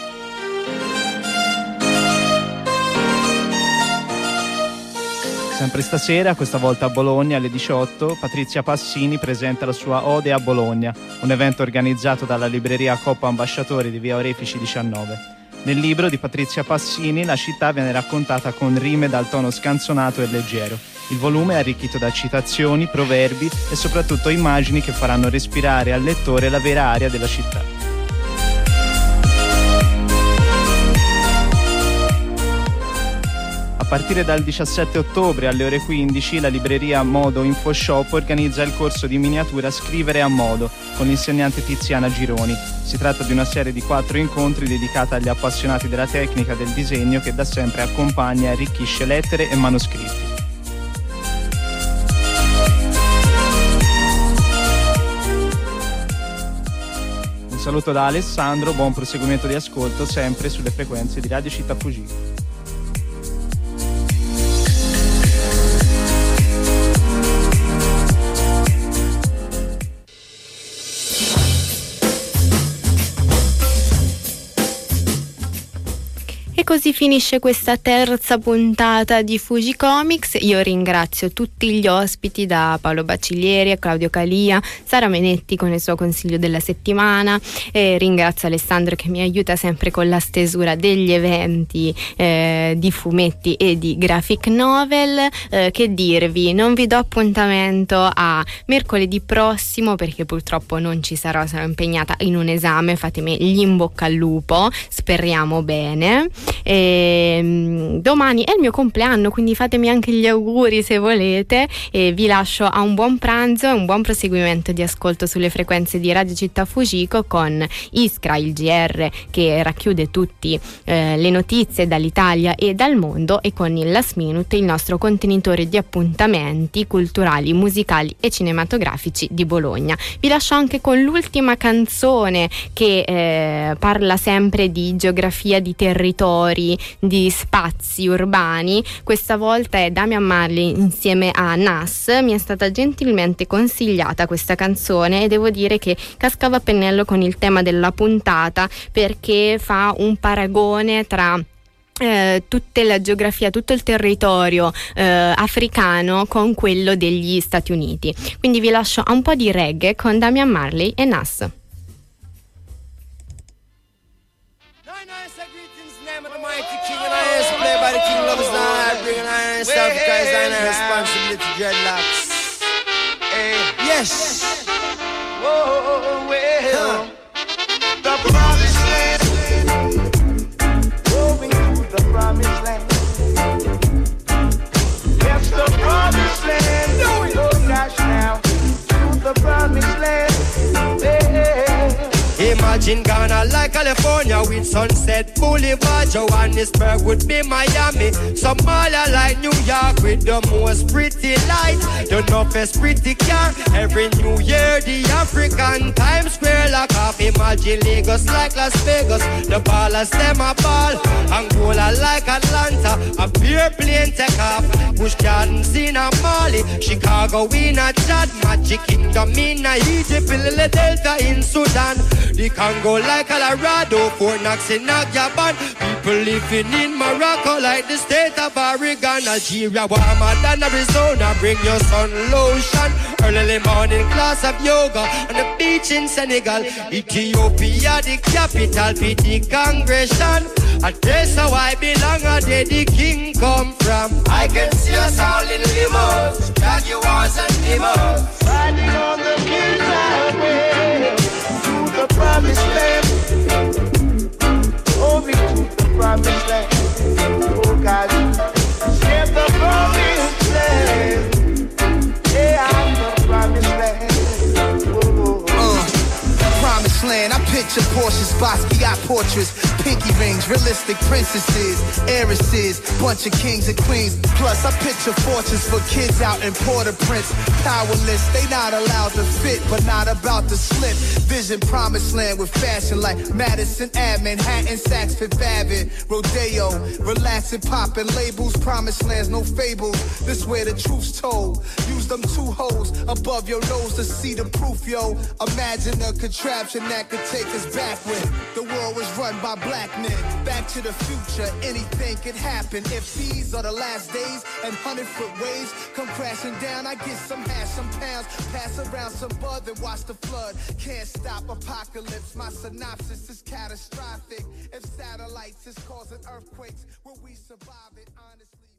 Sempre stasera, questa volta a Bologna alle 18, Patrizia Passini presenta la sua Ode a Bologna, un evento organizzato dalla libreria Coppa Ambasciatori di via Orefici 19. Nel libro di Patrizia Passini la città viene raccontata con rime dal tono scanzonato e leggero. Il volume è arricchito da citazioni, proverbi e soprattutto immagini che faranno respirare al lettore la vera aria della città. A partire dal 17 ottobre alle ore 15 la libreria Modo Infoshop organizza il corso di miniatura Scrivere a Modo con l'insegnante Tiziana Gironi. Si tratta di una serie di 4 incontri dedicata agli appassionati della tecnica del disegno che da sempre accompagna e arricchisce lettere e manoscritti. Un saluto da Alessandro, buon proseguimento di ascolto sempre sulle frequenze di Radio Città Fujiko. E così finisce questa terza puntata di Fuji Comics. Io ringrazio tutti gli ospiti, da Paolo Bacciglieri a Claudio Calia, Sara Menetti con il suo consiglio della settimana, e ringrazio Alessandro che mi aiuta sempre con la stesura degli eventi di fumetti e di graphic novel. Che dirvi, non vi do appuntamento a mercoledì prossimo perché purtroppo non ci sarò impegnata in un esame. Fatemi gli in bocca al lupo, speriamo bene. Domani è il mio compleanno, quindi fatemi anche gli auguri se volete, e vi lascio a un buon pranzo e un buon proseguimento di ascolto sulle frequenze di Radio Città Fujiko con Iskra, il GR che racchiude tutte le notizie dall'Italia e dal mondo, e con il Last Minute, il nostro contenitore di appuntamenti culturali, musicali e cinematografici di Bologna. Vi lascio anche con l'ultima canzone che parla sempre di geografia, di territori, di spazi urbani. Questa volta è Damian Marley insieme a Nas. Mi è stata gentilmente consigliata questa canzone e devo dire che cascava a pennello con il tema della puntata, perché fa un paragone tra tutta la geografia, tutto il territorio africano con quello degli Stati Uniti. Quindi vi lascio a un po' di reggae con Damian Marley e Nas. Play by the King Loves Night, bring an iron South Africa is an responsibility dreadlocks. Yes. Whoa, well, the promised land, moving to the promised land. Yes, the promised land. Oh gosh, now to the promised land. Yeah. Imagine Imagine Ghana like California with Sunset Boulevard. Johannesburg would be Miami. Somalia like New York with the most pretty light. The toughest pretty car. Every New Year the African Times Square lock off. Imagine Lagos like Las Vegas. The ballers them a ball. Angola like Atlanta. A pure plane take off. Bush Gardens in a Mali. Chicago in a Chad. Magic Kingdom in a Egypt. Delta in Sudan. The Congo like Colorado. Fort Knox in Agyaban. People living in Morocco like the state of Oregon. Algeria warmer than Arizona. Bring your sun lotion. Early morning class of yoga on the beach in Senegal. Ethiopia the capital, the congregation. A place how I belong, a day the king come from. I can see us all in limos, Jaguars and limos, riding on the king's highway to the promised land. Oh, we to the promised land. Oh God, share the promised land. Yeah, I'm the promised land. Promised land, I picture Porsches, Basquiat portraits, pinky rings, realistic princesses, heiresses, bunch of kings and queens. Plus, I picture fortunes for kids out in Port-au-Prince. Powerless, they not allowed to fit, but not about to slip. Vision promised land with fashion like Madison Ave, Manhattan, Saks Fifth Avenue, Rodeo, relaxing, popping labels. Promised lands, no fables. This where the truth's told. Use them two holes above your nose to see the proof, yo. Imagine a contraption that could take us backward. The world was run by black men. Back to the future, anything could happen. If these are the last days and 100-foot waves come crashing down, I get some hash, some pounds, pass around some bud, then watch the flood. Can't stop apocalypse. My synopsis is catastrophic. If satellites is causing earthquakes, will we survive it honestly?